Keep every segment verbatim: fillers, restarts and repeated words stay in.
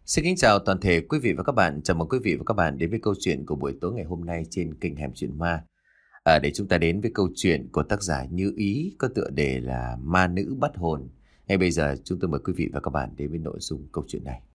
Xin kính chào toàn thể quý vị và các bạn. Chào mừng quý vị và các bạn đến với câu chuyện của buổi tối ngày hôm nay trên kênh Hẻm Chuyện Ma. À, để chúng ta đến với câu chuyện của tác giả Như Ý có tựa đề là Ma Nữ Bắt Hồn. Ngay bây giờ chúng tôi mời quý vị và các bạn đến với nội dung câu chuyện này.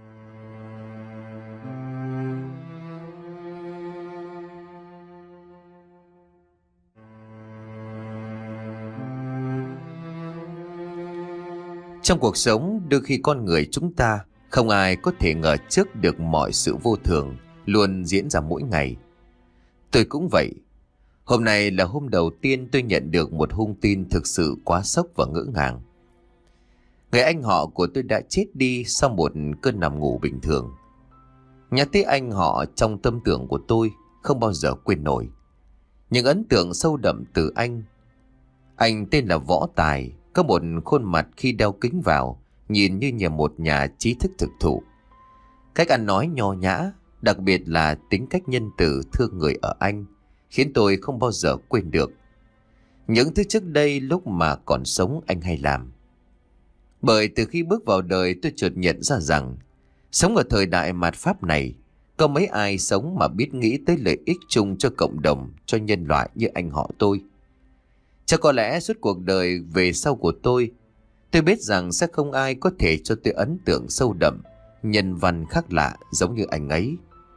Trong cuộc sống, đôi khi con người chúng ta không ai có thể ngờ trước được mọi sự vô thường luôn diễn ra mỗi ngày. Tôi cũng vậy. Hôm nay là hôm đầu tiên tôi nhận được một hung tin thực sự quá sốc và ngỡ ngàng. Người anh họ của tôi đã chết đi sau một cơn nằm ngủ bình thường. Nhắc tới anh họ trong tâm tưởng của tôi không bao giờ quên nổi những ấn tượng sâu đậm từ anh. Anh tên là Võ Tài, có một khuôn mặt khi đeo kính vào nhìn như nhà một nhà trí thức thực thụ. Cách ăn nói nho nhã, đặc biệt là tính cách nhân từ thương người ở anh, khiến tôi không bao giờ quên được những thứ trước đây lúc mà còn sống anh hay làm. Bởi từ khi bước vào đời tôi chợt nhận ra rằng sống ở thời đại mạt Pháp này, có mấy ai sống mà biết nghĩ tới lợi ích chung cho cộng đồng, cho nhân loại như anh họ tôi. Chắc có lẽ suốt cuộc đời về sau của tôi, tôi biết rằng sẽ không ai có thể cho tôi ấn tượng sâu đậm, nhân văn khác lạ giống như anh ấy.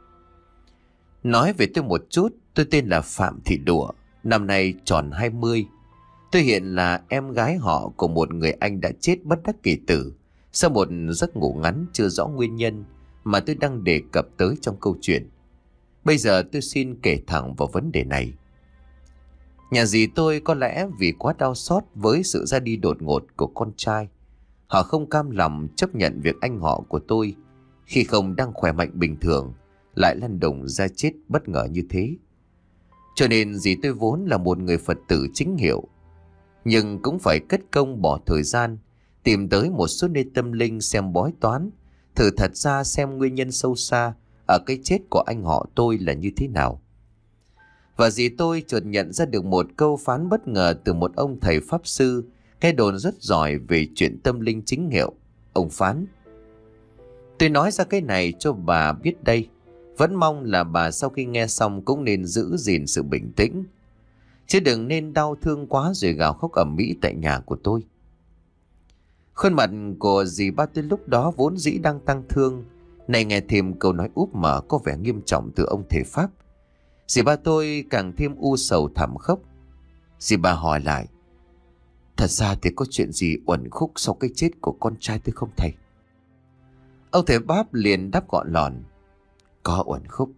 Nói về tôi một chút, tôi tên là Phạm Thị Đụa, năm nay tròn hai mươi. Tôi hiện là em gái họ của một người anh đã chết bất đắc kỳ tử sau một giấc ngủ ngắn chưa rõ nguyên nhân mà tôi đang đề cập tới trong câu chuyện. Bây giờ tôi xin kể thẳng vào vấn đề này. Nhà dì tôi có lẽ vì quá đau xót với sự ra đi đột ngột của con trai, họ không cam lòng chấp nhận việc anh họ của tôi khi không đang khỏe mạnh bình thường lại lăn đùng ra chết bất ngờ như thế. Cho nên dì tôi vốn là một người Phật tử chính hiệu, nhưng cũng phải cất công bỏ thời gian tìm tới một số nơi tâm linh xem bói toán, thử thật ra xem nguyên nhân sâu xa ở cái chết của anh họ tôi là như thế nào. Và dì tôi chợt nhận ra được một câu phán bất ngờ từ một ông thầy pháp sư nghe đồn rất giỏi về chuyện tâm linh chính hiệu. Ông phán: tôi nói ra cái này cho bà biết đây, vẫn mong là bà sau khi nghe xong cũng nên giữ gìn sự bình tĩnh, chứ đừng nên đau thương quá rồi gào khóc ầm ĩ tại nhà của tôi. Khuôn mặt của dì ba tôi lúc đó vốn dĩ đang tăng thương, này nghe thêm câu nói úp mở có vẻ nghiêm trọng từ ông thầy pháp, dì ba tôi càng thêm u sầu thảm khốc. Dì ba hỏi lại: thật ra thì có chuyện gì uẩn khúc sau cái chết của con trai tôi không thầy? Ông thầy Pháp liền đáp gọn lọn: có uẩn khúc.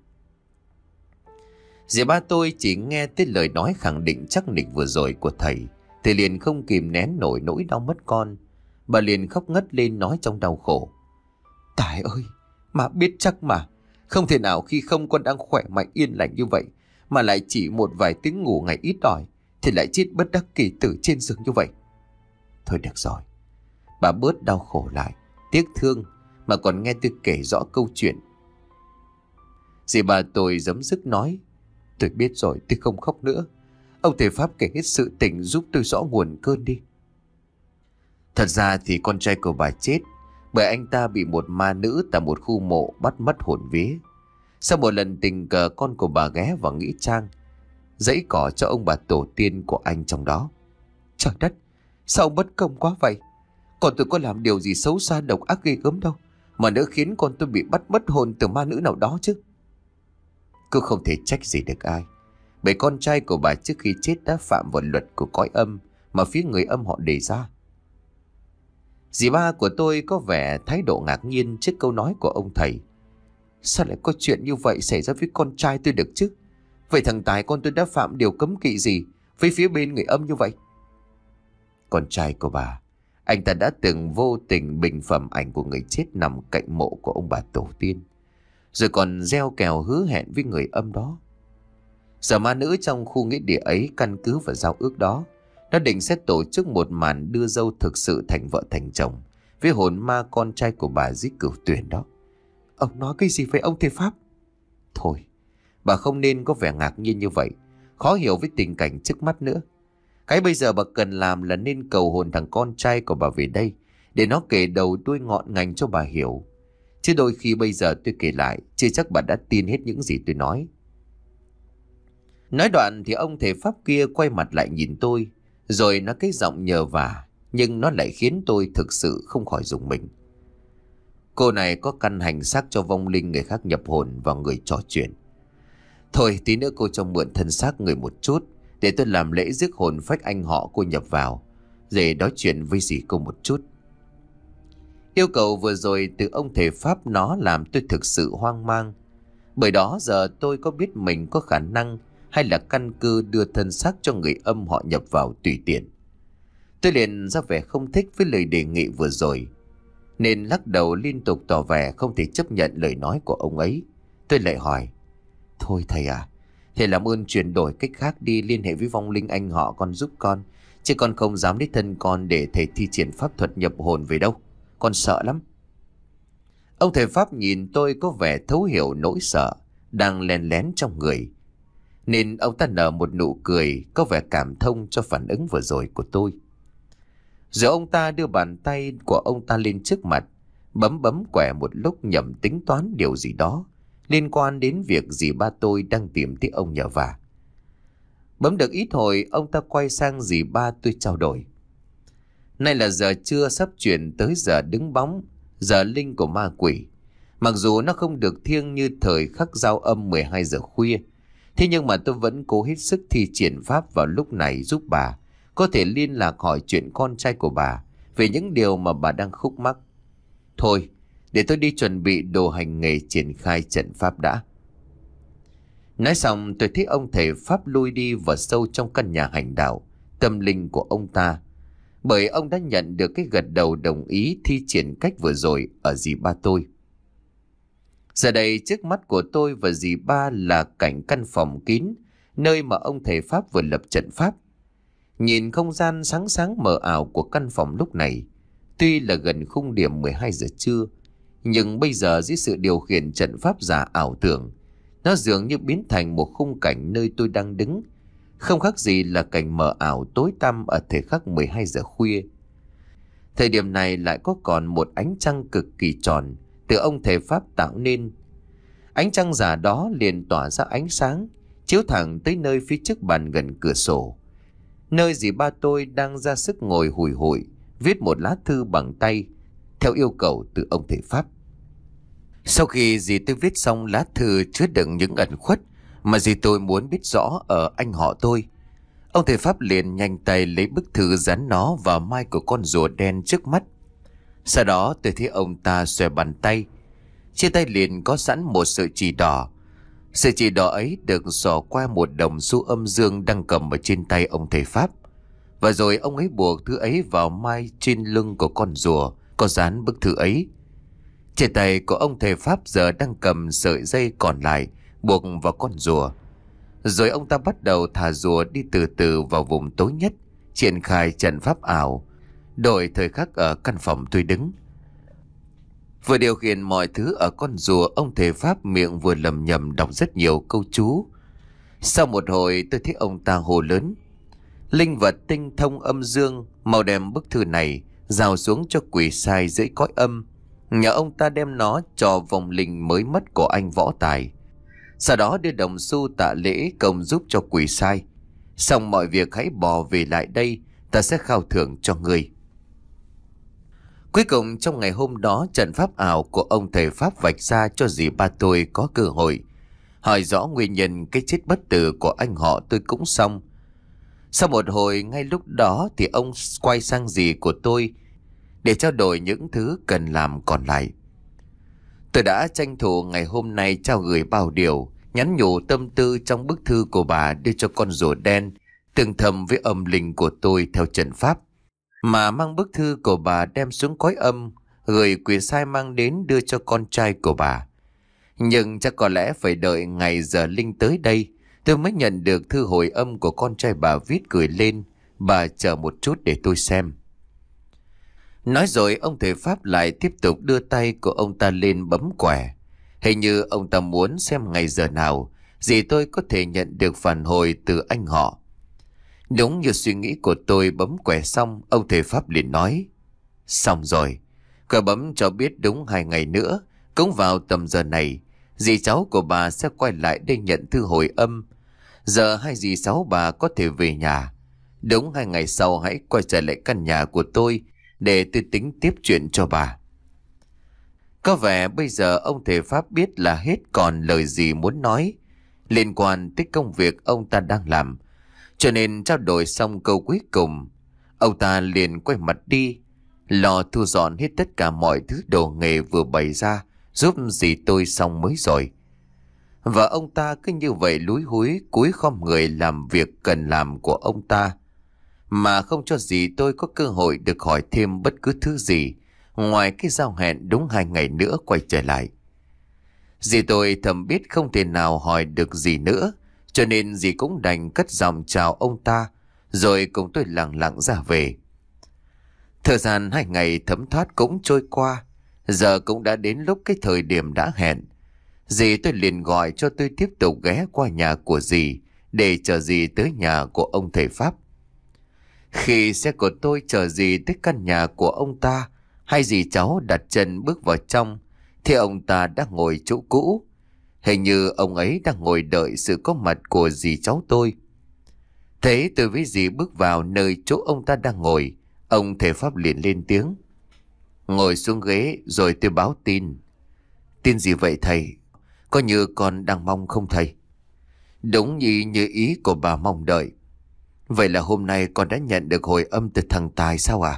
Dì ba tôi chỉ nghe tới lời nói khẳng định chắc nịch vừa rồi của thầy thì liền không kìm nén nổi nỗi đau mất con. Bà liền khóc ngất lên nói trong đau khổ: Tài ơi, mà biết chắc mà, không thể nào khi không con đang khỏe mạnh yên lành như vậy mà lại chỉ một vài tiếng ngủ ngày ít ỏi thì lại chết bất đắc kỳ tử trên giường như vậy. Thôi được rồi, bà bớt đau khổ lại, tiếc thương mà còn nghe tôi kể rõ câu chuyện. Dì bà tôi giấm dứt nói: tôi biết rồi, tôi không khóc nữa. Ông thầy Pháp kể hết sự tình giúp tôi rõ nguồn cơn đi. Thật ra thì con trai của bà chết bởi anh ta bị một ma nữ tại một khu mộ bắt mất hồn vía. Sau một lần tình cờ con của bà ghé vào nghĩa trang dãy cỏ cho ông bà tổ tiên của anh trong đó. Trời đất, sao ông bất công quá vậy? Con tôi có làm điều gì xấu xa độc ác ghê gớm đâu mà đỡ khiến con tôi bị bắt mất hồn từ ma nữ nào đó chứ. Cứ không thể trách gì được ai, bởi con trai của bà trước khi chết đã phạm vào luật của cõi âm mà phía người âm họ đề ra. Dì ba của tôi có vẻ thái độ ngạc nhiên trước câu nói của ông thầy. Sao lại có chuyện như vậy xảy ra với con trai tôi được chứ? Vậy thằng Tài con tôi đã phạm điều cấm kỵ gì với phía bên người âm như vậy? Con trai của bà, anh ta đã từng vô tình bình phẩm ảnh của người chết nằm cạnh mộ của ông bà tổ tiên, rồi còn gieo kèo hứa hẹn với người âm đó. Giờ ma nữ trong khu nghĩa địa ấy căn cứ vào giao ước đó, nó định sẽ tổ chức một màn đưa dâu thực sự thành vợ thành chồng với hồn ma con trai của bà dưới cửu tuyển đó. Ông nói cái gì vậy ông thầy Pháp? Thôi, bà không nên có vẻ ngạc nhiên như vậy, khó hiểu với tình cảnh trước mắt nữa. Cái bây giờ bà cần làm là nên cầu hồn thằng con trai của bà về đây để nó kể đầu đuôi ngọn ngành cho bà hiểu. chứ đôi khi bây giờ tôi kể lại chưa chắc bà đã tin hết những gì tôi nói. Nói đoạn thì ông thầy Pháp kia quay mặt lại nhìn tôi, rồi nói cái giọng nhờ vả, nhưng nó lại khiến tôi thực sự không khỏi rùng mình. Cô này có căn hành xác cho vong linh người khác nhập hồn vào người trò chuyện. Thôi tí nữa cô cho mượn thân xác người một chút, để tôi làm lễ rước hồn phách anh họ cô nhập vào, để nói chuyện với dì cô một chút. Yêu cầu vừa rồi từ ông thầy Pháp nó làm tôi thực sự hoang mang. Bởi đó giờ tôi có biết mình có khả năng hay là căn cứ đưa thân xác cho người âm họ nhập vào tùy tiện. Tôi liền ra vẻ không thích với lời đề nghị vừa rồi, nên lắc đầu liên tục tỏ vẻ không thể chấp nhận lời nói của ông ấy. Tôi lại hỏi: Thôi thầy à, thầy làm ơn chuyển đổi cách khác đi, liên hệ với vong linh anh họ con giúp con, chứ con không dám đích thân con để thầy thi triển pháp thuật nhập hồn về đâu, con sợ lắm. Ông thầy Pháp nhìn tôi có vẻ thấu hiểu nỗi sợ đang len lén trong người, nên ông ta nở một nụ cười có vẻ cảm thông cho phản ứng vừa rồi của tôi. Rồi ông ta đưa bàn tay của ông ta lên trước mặt, bấm bấm quẻ một lúc nhằm tính toán điều gì đó liên quan đến việc dì ba tôi đang tìm thấy ông nhờ vả. Bấm được ít hồi, ông ta quay sang dì ba tôi trao đổi: Nay là giờ trưa sắp chuyển tới giờ đứng bóng, giờ linh của ma quỷ. Mặc dù nó không được thiêng như thời khắc giao âm mười hai giờ khuya, thế nhưng mà tôi vẫn cố hết sức thi triển pháp vào lúc này giúp bà có thể liên lạc hỏi chuyện con trai của bà về những điều mà bà đang khúc mắc. Thôi, để tôi đi chuẩn bị đồ hành nghề triển khai trận pháp đã. Nói xong tôi thấy ông thầy Pháp lui đi vào sâu trong căn nhà hành đạo tâm linh của ông ta, bởi ông đã nhận được cái gật đầu đồng ý thi triển cách vừa rồi ở dì ba tôi. Giờ đây trước mắt của tôi và dì ba là cảnh căn phòng kín, nơi mà ông thầy Pháp vừa lập trận pháp. Nhìn không gian sáng sáng mờ ảo của căn phòng lúc này, tuy là gần khung điểm mười hai giờ trưa, nhưng bây giờ dưới sự điều khiển trận pháp giả ảo tưởng, nó dường như biến thành một khung cảnh nơi tôi đang đứng, không khác gì là cảnh mờ ảo tối tăm ở thời khắc mười hai giờ khuya. Thời điểm này lại có còn một ánh trăng cực kỳ tròn từ ông thầy Pháp tạo nên. Ánh trăng giả đó liền tỏa ra ánh sáng, chiếu thẳng tới nơi phía trước bàn gần cửa sổ, nơi dì ba tôi đang ra sức ngồi hùi hụi viết một lá thư bằng tay theo yêu cầu từ ông thầy Pháp. Sau khi dì tôi viết xong lá thư chứa đựng những ẩn khuất mà dì tôi muốn biết rõ ở anh họ tôi, ông thầy Pháp liền nhanh tay lấy bức thư dán nó vào mai của con rùa đen trước mắt. Sau đó tôi thấy ông ta xòe bàn tay, trên tay liền có sẵn một sợi chỉ đỏ. Sợi chỉ đỏ ấy được xỏ qua một đồng xu âm dương đang cầm ở trên tay ông thầy Pháp, và rồi ông ấy buộc thứ ấy vào mai trên lưng của con rùa có dán bức thư ấy. Trên tay của ông thầy Pháp giờ đang cầm sợi dây còn lại buộc vào con rùa. Rồi ông ta bắt đầu thả rùa đi từ từ vào vùng tối nhất, triển khai trận pháp ảo, đổi thời khắc ở căn phòng tôi đứng. Vừa điều khiển mọi thứ ở con rùa, ông thầy Pháp miệng vừa lầm nhầm đọc rất nhiều câu chú. Sau một hồi tôi thấy ông ta hô lớn: Linh vật tinh thông âm dương, mau đem bức thư này giao xuống cho quỷ sai dưới cõi âm, nhờ ông ta đem nó cho vong linh mới mất của anh Võ Tài. Sau đó đưa đồng xu tạ lễ công giúp cho quỷ sai. Xong mọi việc hãy bò về lại đây, ta sẽ khao thưởng cho người. Cuối cùng trong ngày hôm đó, trận pháp ảo của ông thầy Pháp vạch ra cho dì ba tôi có cơ hội hỏi rõ nguyên nhân cái chết bất tử của anh họ tôi cũng xong. Sau một hồi, ngay lúc đó thì ông quay sang dì của tôi để trao đổi những thứ cần làm còn lại. Tôi đã tranh thủ ngày hôm nay trao gửi bao điều, nhắn nhủ tâm tư trong bức thư của bà đưa cho con rùa đen, tương thầm với âm linh của tôi theo trận pháp, mà mang bức thư của bà đem xuống cõi âm, gửi quỷ sai mang đến đưa cho con trai của bà. Nhưng chắc có lẽ phải đợi ngày giờ linh tới đây, tôi mới nhận được thư hồi âm của con trai bà viết gửi lên. Bà chờ một chút để tôi xem. Nói rồi ông thầy Pháp lại tiếp tục đưa tay của ông ta lên bấm quẻ. Hình như ông ta muốn xem ngày giờ nào dì tôi có thể nhận được phản hồi từ anh họ. Đúng như suy nghĩ của tôi, bấm quẻ xong, ông thầy Pháp liền nói: Xong rồi, cậu bấm cho biết đúng hai ngày nữa Cũng vào tầm giờ này, dì cháu của bà sẽ quay lại đây nhận thư hồi âm. Giờ hai dì cháu bà có thể về nhà. Đúng hai ngày sau hãy quay trở lại căn nhà của tôi để tôi tính tiếp chuyện cho bà. Có vẻ bây giờ ông thầy Pháp biết là hết còn lời gì muốn nói liên quan tới công việc ông ta đang làm. Cho nên trao đổi xong câu cuối cùng, ông ta liền quay mặt đi, lo thu dọn hết tất cả mọi thứ đồ nghề vừa bày ra giúp dì tôi xong mới rồi. Và ông ta cứ như vậy lúi húi cúi khom người làm việc cần làm của ông ta, mà không cho dì tôi có cơ hội được hỏi thêm bất cứ thứ gì ngoài cái giao hẹn đúng hai ngày nữa quay trở lại. Dì tôi thầm biết không thể nào hỏi được gì nữa, cho nên dì cũng đành cất giọng chào ông ta, rồi cùng tôi lặng lặng ra về. Thời gian hai ngày thấm thoát cũng trôi qua, giờ cũng đã đến lúc cái thời điểm đã hẹn. Dì tôi liền gọi cho tôi tiếp tục ghé qua nhà của dì để chờ dì tới nhà của ông thầy Pháp. Khi xe của tôi chở dì tới căn nhà của ông ta, hai dì cháu đặt chân bước vào trong thì ông ta đang ngồi chỗ cũ. Hình như ông ấy đang ngồi đợi sự có mặt của dì cháu tôi. Thế tôi với dì bước vào nơi chỗ ông ta đang ngồi, ông thầy Pháp liền lên tiếng: "Ngồi xuống ghế rồi tôi báo tin." "Tin gì vậy thầy? Có như con đang mong không thầy?" "Đúng như như ý của bà mong đợi." "Vậy là hôm nay con đã nhận được hồi âm từ thằng Tài sao à?"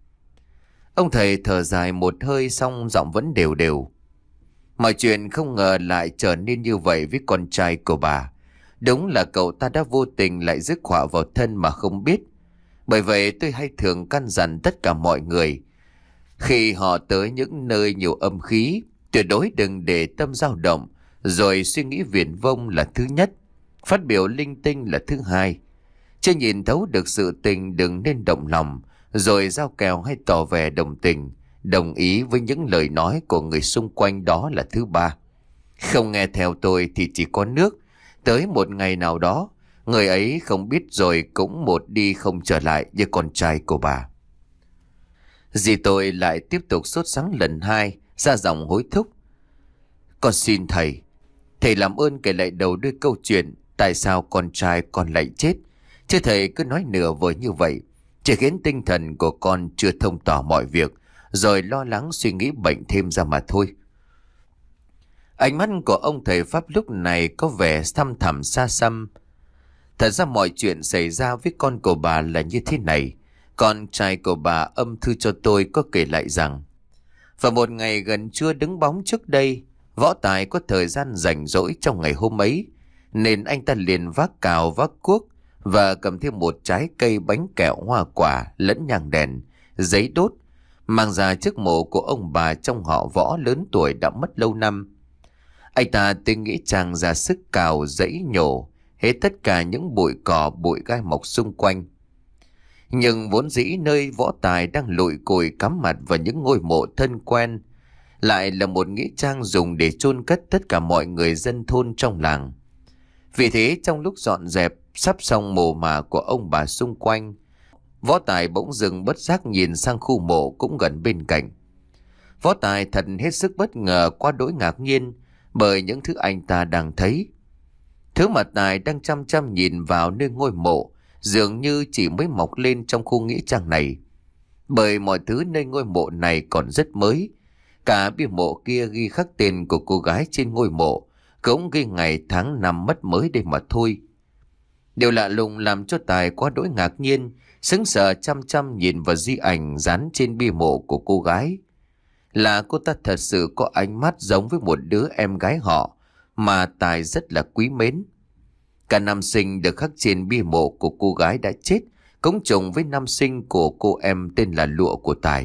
Ông thầy thở dài một hơi xong giọng vẫn đều đều: "Mọi chuyện không ngờ lại trở nên như vậy với con trai của bà. Đúng là cậu ta đã vô tình lại rước họa vào thân mà không biết. Bởi vậy tôi hay thường căn dặn tất cả mọi người, khi họ tới những nơi nhiều âm khí, tuyệt đối đừng để tâm dao động, rồi suy nghĩ viển vông là thứ nhất, phát biểu linh tinh là thứ hai. Chưa nhìn thấu được sự tình đừng nên động lòng, rồi giao kèo hay tỏ vẻ đồng tình, đồng ý với những lời nói của người xung quanh đó là thứ ba. Không nghe theo tôi thì chỉ có nước. Tới một ngày nào đó, người ấy không biết rồi cũng một đi không trở lại như con trai của bà." Dì tôi lại tiếp tục sốt sắng lần hai, ra giọng hối thúc: "Con xin thầy, thầy làm ơn kể lại đầu đuôi câu chuyện tại sao con trai con lại chết. Chứ thầy cứ nói nửa vời như vậy, chỉ khiến tinh thần của con chưa thông tỏ mọi việc, rồi lo lắng suy nghĩ bệnh thêm ra mà thôi." Ánh mắt của ông thầy Pháp lúc này có vẻ thăm thẳm xa xăm. Thật ra mọi chuyện xảy ra với con của bà là như thế này. Con trai của bà âm thư cho tôi có kể lại rằng, vào một ngày gần trưa đứng bóng trước đây, Võ Tài có thời gian rảnh rỗi trong ngày hôm ấy, nên anh ta liền vác cào vác cuốc và cầm thêm một trái cây bánh kẹo hoa quả lẫn nhang đèn, giấy đốt, mang ra trước mộ của ông bà trong họ Võ lớn tuổi đã mất lâu năm. Anh ta tính nghĩ chàng ra sức cào giấy nhổ hết tất cả những bụi cỏ bụi gai mọc xung quanh. Nhưng vốn dĩ nơi Võ Tài đang lụi cùi cắm mặt vào những ngôi mộ thân quen lại là một nghĩa trang dùng để chôn cất tất cả mọi người dân thôn trong làng. Vì thế trong lúc dọn dẹp sắp xong mồ mả của ông bà xung quanh, Võ Tài bỗng dừng bất giác nhìn sang khu mộ cũng gần bên cạnh. Võ Tài thật hết sức bất ngờ, quá đỗi ngạc nhiên bởi những thứ anh ta đang thấy. Thứ mà Tài đang chăm chăm nhìn vào nơi ngôi mộ dường như chỉ mới mọc lên trong khu nghĩa trang này, bởi mọi thứ nơi ngôi mộ này còn rất mới. Cả bia mộ kia ghi khắc tên của cô gái trên ngôi mộ, cũng ghi ngày tháng năm mất mới đây mà thôi. Điều lạ lùng làm cho Tài quá đỗi ngạc nhiên, sững sờ chăm chăm nhìn vào di ảnh dán trên bia mộ của cô gái. Là cô ta thật sự có ánh mắt giống với một đứa em gái họ mà Tài rất là quý mến. Cả năm sinh được khắc trên bia mộ của cô gái đã chết cũng trùng với năm sinh của cô em tên là Lụa của Tài.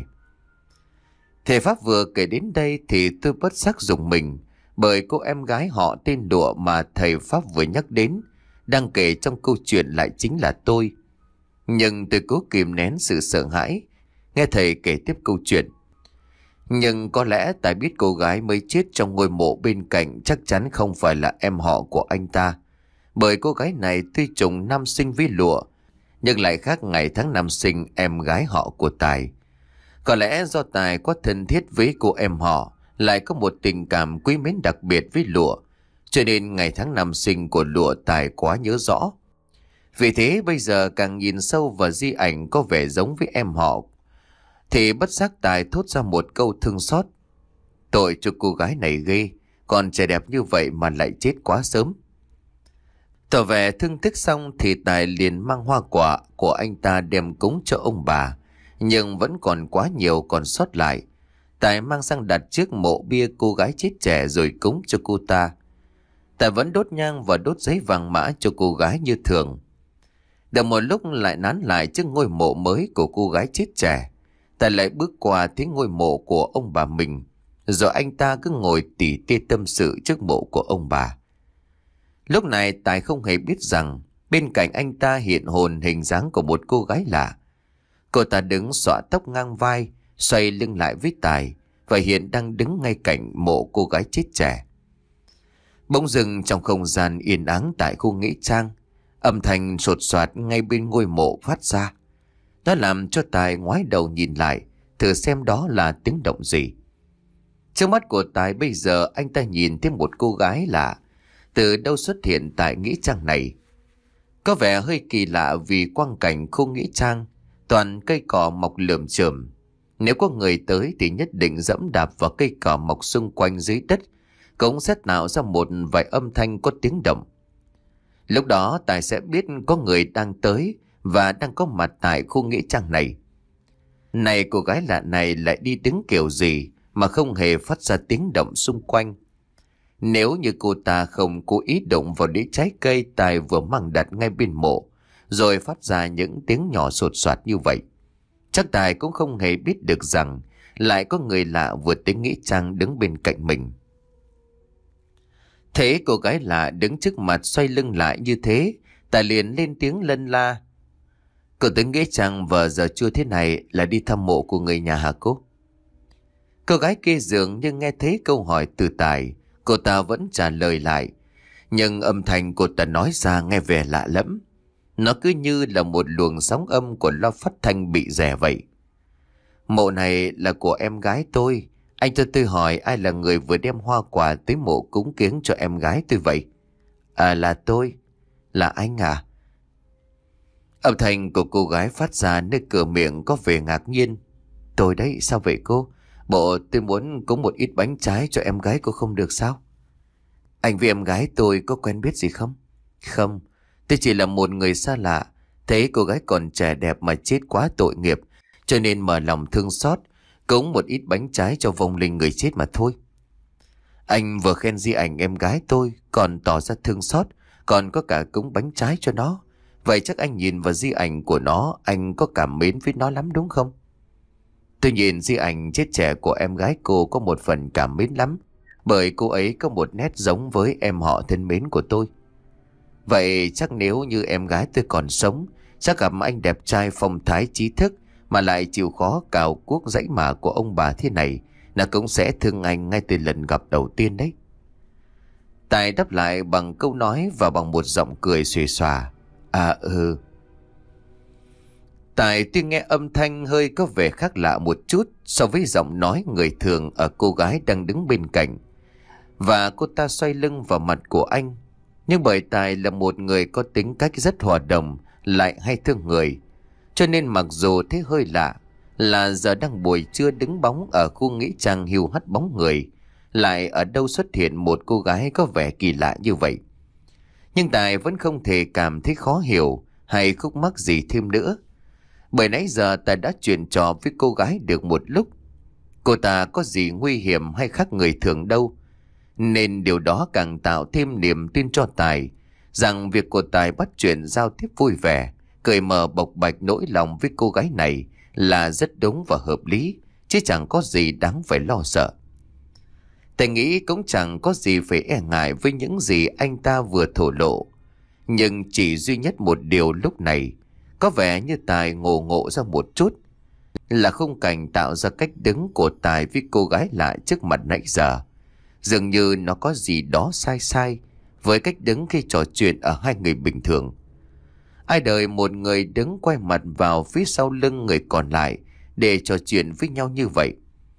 Thầy Pháp vừa kể đến đây thì tôi bất giác rùng mình, bởi cô em gái họ tên Lụa mà thầy Pháp vừa nhắc đến đang kể trong câu chuyện lại chính là tôi. Nhưng tôi cố kìm nén sự sợ hãi nghe thầy kể tiếp câu chuyện. Nhưng có lẽ Tài biết cô gái mới chết trong ngôi mộ bên cạnh chắc chắn không phải là em họ của anh ta, bởi cô gái này tuy trùng năm sinh với Lụa nhưng lại khác ngày tháng năm sinh em gái họ của Tài. Có lẽ do Tài quá thân thiết với cô em họ lại có một tình cảm quý mến đặc biệt với Lụa, cho nên ngày tháng năm sinh của Lụa Tài quá nhớ rõ. Vì thế bây giờ càng nhìn sâu vào di ảnh có vẻ giống với em họ, thì bất giác Tài thốt ra một câu thương xót. Tội cho cô gái này ghê, còn trẻ đẹp như vậy mà lại chết quá sớm. Tỏ vẻ thương tiếc xong thì Tài liền mang hoa quả của anh ta đem cúng cho ông bà, nhưng vẫn còn quá nhiều còn sót lại. Tài mang sang đặt trước mộ bia cô gái chết trẻ rồi cúng cho cô ta. Tài vẫn đốt nhang và đốt giấy vàng mã cho cô gái như thường. Được một lúc lại nán lại trước ngôi mộ mới của cô gái chết trẻ. Tài lại bước qua thấy ngôi mộ của ông bà mình, rồi anh ta cứ ngồi tỉ tê tâm sự trước mộ của ông bà. Lúc này Tài không hề biết rằng bên cạnh anh ta hiện hồn hình dáng của một cô gái lạ. Cô ta đứng xõa tóc ngang vai, xoay lưng lại với Tài, và hiện đang đứng ngay cạnh mộ cô gái chết trẻ. Bỗng dưng trong không gian yên ắng tại khu nghĩa trang, âm thanh sột soạt ngay bên ngôi mộ phát ra. Nó làm cho Tài ngoái đầu nhìn lại, thử xem đó là tiếng động gì. Trước mắt của Tài bây giờ anh ta nhìn thấy một cô gái lạ từ đâu xuất hiện tại nghĩa trang này. Có vẻ hơi kỳ lạ vì quang cảnh khu nghĩa trang toàn cây cỏ mọc lởm chởm. Nếu có người tới thì nhất định dẫm đạp vào cây cỏ mọc xung quanh dưới đất, cũng sẽ tạo ra một vài âm thanh có tiếng động. Lúc đó Tài sẽ biết có người đang tới và đang có mặt tại khu nghĩa trang này. Này cô gái lạ này lại đi đứng kiểu gì mà không hề phát ra tiếng động xung quanh. Nếu như cô ta không cố ý động vào đĩa trái cây Tài vừa mang đặt ngay bên mộ, rồi phát ra những tiếng nhỏ sột soạt như vậy, chắc Tài cũng không hề biết được rằng lại có người lạ vừa tới nghĩa trang đứng bên cạnh mình. Thế cô gái lạ đứng trước mặt xoay lưng lại như thế, Tài liền lên tiếng lân la. Cô tới nghĩa trang vào giờ trưa thế này là đi thăm mộ của người nhà hả cô? Cô gái kia dường như nghe thấy câu hỏi từ Tài, cô ta vẫn trả lời lại. Nhưng âm thanh cô ta nói ra nghe vẻ lạ lẫm. Nó cứ như là một luồng sóng âm của loa phát thanh bị rè vậy. Mộ này là của em gái tôi. Anh cho tôi hỏi ai là người vừa đem hoa quả tới mộ cúng kiếng cho em gái tôi vậy? À là tôi. Là anh à? Âm thanh của cô gái phát ra nơi cửa miệng có vẻ ngạc nhiên. Tôi đấy, sao vậy cô? Bộ tôi muốn cúng một ít bánh trái cho em gái cô không được sao? Anh với em gái tôi có quen biết gì không? Không, tôi chỉ là một người xa lạ. Thấy cô gái còn trẻ đẹp mà chết quá tội nghiệp, cho nên mở lòng thương xót, cúng một ít bánh trái cho vong linh người chết mà thôi. Anh vừa khen di ảnh em gái tôi, còn tỏ ra thương xót, còn có cả cúng bánh trái cho nó. Vậy chắc anh nhìn vào di ảnh của nó, anh có cảm mến với nó lắm đúng không? Tôi nhìn di ảnh chết trẻ của em gái cô có một phần cảm mến lắm, bởi cô ấy có một nét giống với em họ thân mến của tôi. Vậy chắc nếu như em gái tôi còn sống, chắc gặp anh đẹp trai phong thái trí thức mà lại chịu khó cào cuốc dãy mả của ông bà thế này, là cũng sẽ thương anh ngay từ lần gặp đầu tiên đấy. Tài đáp lại bằng câu nói và bằng một giọng cười xuề xòa. À ừ. Tài tuy nghe âm thanh hơi có vẻ khác lạ một chút so với giọng nói người thường ở cô gái đang đứng bên cạnh, và cô ta xoay lưng vào mặt của anh. Nhưng bởi Tài là một người có tính cách rất hòa đồng, lại hay thương người, cho nên mặc dù thấy hơi lạ là giờ đang buổi trưa đứng bóng ở khu nghĩa trang hiu hắt bóng người, lại ở đâu xuất hiện một cô gái có vẻ kỳ lạ như vậy. Nhưng Tài vẫn không thể cảm thấy khó hiểu hay khúc mắc gì thêm nữa. Bởi nãy giờ Tài đã chuyện trò với cô gái được một lúc. Cô ta có gì nguy hiểm hay khác người thường đâu, nên điều đó càng tạo thêm niềm tin cho Tài rằng việc của Tài bắt chuyện giao tiếp vui vẻ, cởi mở bộc bạch nỗi lòng với cô gái này là rất đúng và hợp lý, chứ chẳng có gì đáng phải lo sợ. Tài nghĩ cũng chẳng có gì phải e ngại với những gì anh ta vừa thổ lộ. Nhưng chỉ duy nhất một điều lúc này có vẻ như Tài ngộ ngộ ra một chút, là khung cảnh tạo ra cách đứng của Tài với cô gái lạ trước mặt nãy giờ. Dường như nó có gì đó sai sai với cách đứng khi trò chuyện ở hai người bình thường. Ai đời một người đứng quay mặt vào phía sau lưng người còn lại để trò chuyện với nhau như vậy.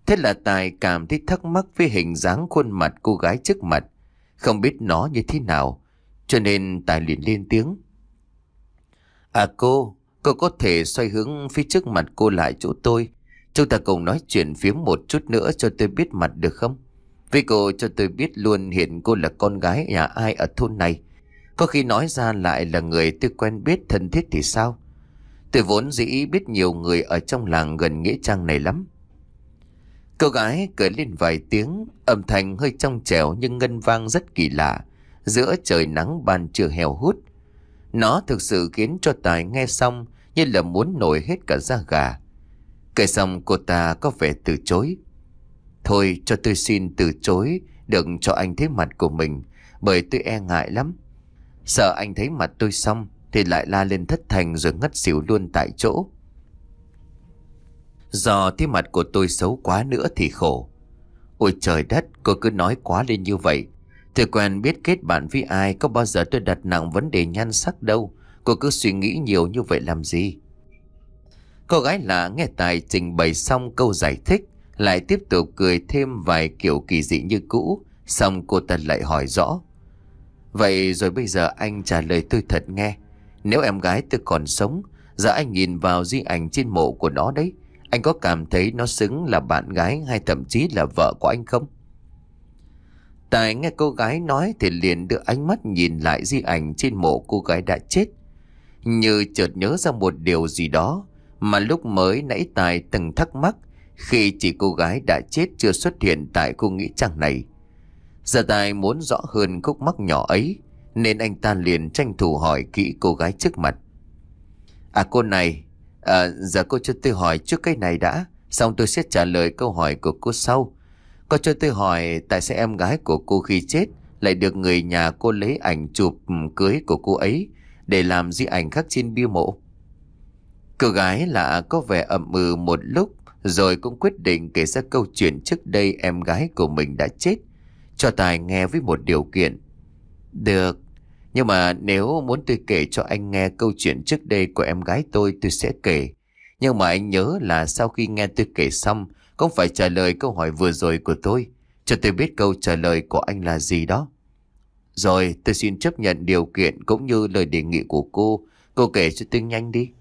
Thế là Tài cảm thấy thắc mắc với hình dáng khuôn mặt cô gái trước mặt, không biết nó như thế nào, cho nên Tài liền lên tiếng. À cô, cô có thể xoay hướng phía trước mặt cô lại chỗ tôi. Chúng ta cùng nói chuyện phiếm một chút nữa cho tôi biết mặt được không? Vì cô cho tôi biết luôn hiện cô là con gái nhà ai ở thôn này. Có khi nói ra lại là người tôi quen biết thân thiết thì sao? Tôi vốn dĩ biết nhiều người ở trong làng gần nghĩa trang này lắm. Cô gái cười lên vài tiếng, âm thanh hơi trong trẻo nhưng ngân vang rất kỳ lạ, giữa trời nắng ban trưa heo hút. Nó thực sự khiến cho Tài nghe xong như là muốn nổi hết cả da gà. Kể xong cô ta có vẻ từ chối. Thôi cho tôi xin từ chối, đừng cho anh thấy mặt của mình, bởi tôi e ngại lắm. Sợ anh thấy mặt tôi xong thì lại la lên thất thành rồi ngất xỉu luôn tại chỗ. Do thấy mặt của tôi xấu quá nữa thì khổ. Ôi trời đất, cô cứ nói quá lên như vậy. Tôi quen biết kết bạn với ai, có bao giờ tôi đặt nặng vấn đề nhan sắc đâu. Cô cứ suy nghĩ nhiều như vậy làm gì? Cô gái lạ nghe Tài trình bày xong câu giải thích, lại tiếp tục cười thêm vài kiểu kỳ dị như cũ. Xong cô ta lại hỏi rõ. Vậy rồi bây giờ anh trả lời tôi thật nghe. Nếu em gái tôi còn sống, giờ anh nhìn vào di ảnh trên mộ của nó đấy, anh có cảm thấy nó xứng là bạn gái hay thậm chí là vợ của anh không? Tài nghe cô gái nói thì liền đưa ánh mắt nhìn lại di ảnh trên mộ cô gái đã chết. Như chợt nhớ ra một điều gì đó mà lúc mới nãy Tài từng thắc mắc khi chỉ cô gái đã chết chưa xuất hiện tại khu nghĩa trang này. Giờ Tài muốn rõ hơn khúc mắc nhỏ ấy, nên anh ta liền tranh thủ hỏi kỹ cô gái trước mặt. À cô này, à, giờ cô cho tôi hỏi trước cái này đã, xong tôi sẽ trả lời câu hỏi của cô sau. Cô cho tôi hỏi tại sao em gái của cô khi chết lại được người nhà cô lấy ảnh chụp cưới của cô ấy để làm di ảnh khắc trên bia mộ? Cô gái lạ có vẻ ậm ừ một lúc rồi cũng quyết định kể ra câu chuyện trước đây em gái của mình đã chết cho Tài nghe với một điều kiện. Được, nhưng mà nếu muốn tôi kể cho anh nghe câu chuyện trước đây của em gái tôi, tôi sẽ kể. Nhưng mà anh nhớ là sau khi nghe tôi kể xong, cũng phải trả lời câu hỏi vừa rồi của tôi, cho tôi biết câu trả lời của anh là gì đó. Rồi, tôi xin chấp nhận điều kiện cũng như lời đề nghị của cô. Cô kể cho tôi nhanh đi.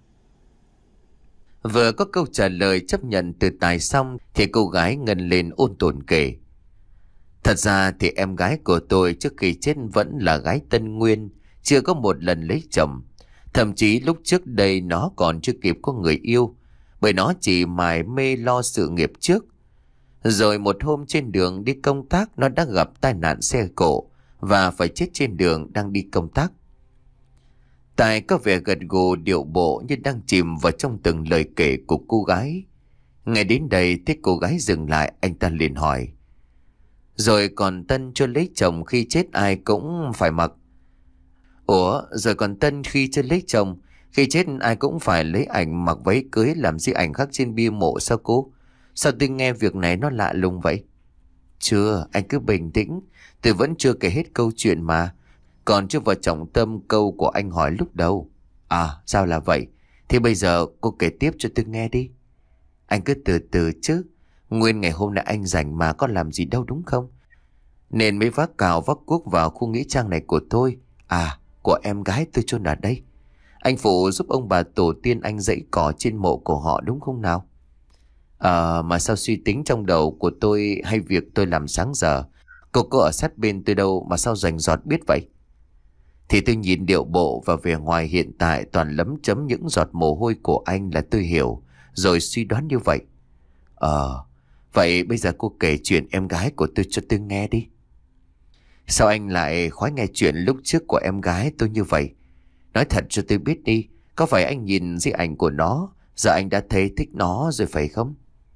Vừa có câu trả lời chấp nhận từ Tài xong thì cô gái ngân lên ôn tồn kể. Thật ra thì em gái của tôi trước khi chết vẫn là gái Tân Nguyên, chưa có một lần lấy chồng. Thậm chí lúc trước đây nó còn chưa kịp có người yêu, bởi nó chỉ mải mê lo sự nghiệp trước. Rồi một hôm trên đường đi công tác, nó đã gặp tai nạn xe cộ và phải chết trên đường đang đi công tác. Tài có vẻ gật gù điệu bộ như đang chìm vào trong từng lời kể của cô gái. Ngay đến đây thấy cô gái dừng lại, anh ta liền hỏi. Rồi còn Tân chưa lấy chồng khi chết ai cũng phải mặc. Ủa, rồi còn Tân khi chưa lấy chồng, khi chết ai cũng phải lấy ảnh mặc váy cưới làm di ảnh khắc trên bia mộ sao cô? Sao tôi nghe việc này nó lạ lùng vậy? Chưa, anh cứ bình tĩnh, tôi vẫn chưa kể hết câu chuyện mà. Còn chưa vào trọng tâm câu của anh hỏi lúc đầu. À, sao là vậy? Thì bây giờ cô kể tiếp cho tôi nghe đi. Anh cứ từ từ chứ. Nguyên ngày hôm nay anh rảnh mà có làm gì đâu đúng không? Nên mới vác cào vác cuốc vào khu nghĩa trang này của tôi. À, của em gái tôi chôn ở đây. Anh phụ giúp ông bà tổ tiên anh dãy cỏ trên mộ của họ đúng không nào? Ờ, mà sao suy tính trong đầu của tôi hay việc tôi làm sáng giờ? Cô có ở sát bên tôi đâu mà sao rành giọt biết vậy? Thì tôi nhìn điệu bộ và vẻ ngoài hiện tại toàn lấm chấm những giọt mồ hôi của anh là tôi hiểu, rồi suy đoán như vậy. Ờ, vậy bây giờ cô kể chuyện em gái của tôi cho tôi nghe đi. Sao anh lại khoái nghe chuyện lúc trước của em gái tôi như vậy? Nói thật cho tôi biết đi, có phải anh nhìn di ảnh của nó, giờ anh đã thấy thích nó rồi phải không?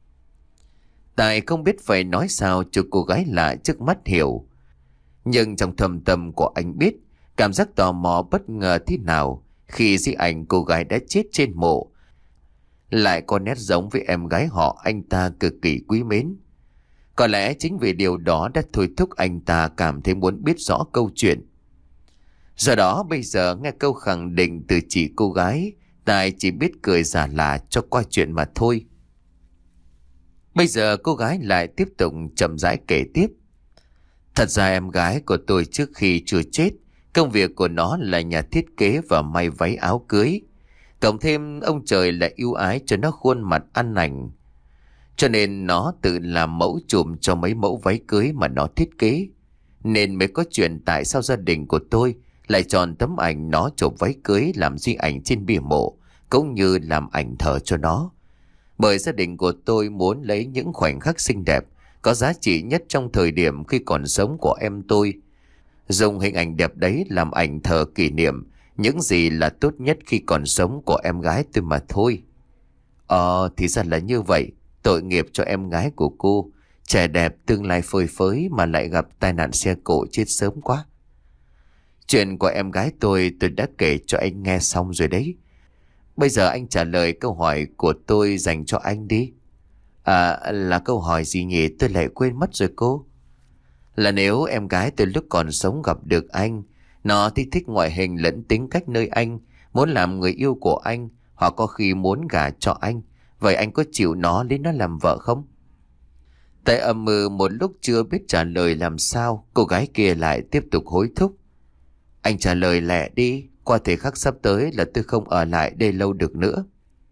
Tài không biết phải nói sao cho cô gái lạ trước mắt hiểu. Nhưng trong thầm tâm của anh biết, cảm giác tò mò bất ngờ thế nào khi di ảnh cô gái đã chết trên mộ lại có nét giống với em gái họ anh ta cực kỳ quý mến. Có lẽ chính vì điều đó đã thôi thúc anh ta cảm thấy muốn biết rõ câu chuyện. Do đó bây giờ nghe câu khẳng định từ chị cô gái, Tài chỉ biết cười giả lạ cho qua chuyện mà thôi. Bây giờ cô gái lại tiếp tục chậm rãi kể tiếp. Thật ra em gái của tôi trước khi chưa chết, công việc của nó là nhà thiết kế và may váy áo cưới. Cộng thêm ông trời lại ưu ái cho nó khuôn mặt ăn ảnh, cho nên nó tự làm mẫu chùm cho mấy mẫu váy cưới mà nó thiết kế. Nên mới có chuyện tại sao gia đình của tôi lại chọn tấm ảnh nó chụp váy cưới làm di ảnh trên bia mộ, cũng như làm ảnh thờ cho nó. Bởi gia đình của tôi muốn lấy những khoảnh khắc xinh đẹp, có giá trị nhất trong thời điểm khi còn sống của em tôi, dùng hình ảnh đẹp đấy làm ảnh thờ kỷ niệm những gì là tốt nhất khi còn sống của em gái tôi mà thôi. Ờ thì ra là như vậy. Tội nghiệp cho em gái của cô, trẻ đẹp tương lai phơi phới mà lại gặp tai nạn xe cộ chết sớm quá. Chuyện của em gái tôi tôi đã kể cho anh nghe xong rồi đấy. Bây giờ anh trả lời câu hỏi của tôi dành cho anh đi. À, là câu hỏi gì nhỉ, tôi lại quên mất rồi cô. Là nếu em gái tôi lúc còn sống gặp được anh, nó thì thích ngoại hình lẫn tính cách nơi anh, muốn làm người yêu của anh, hoặc có khi muốn gả cho anh, vậy anh có chịu nó lấy nó làm vợ không? Tại ầm ừ một lúc chưa biết trả lời làm sao, cô gái kia lại tiếp tục hối thúc. Anh trả lời lẹ đi, qua thời khắc sắp tới là tôi không ở lại đây lâu được nữa.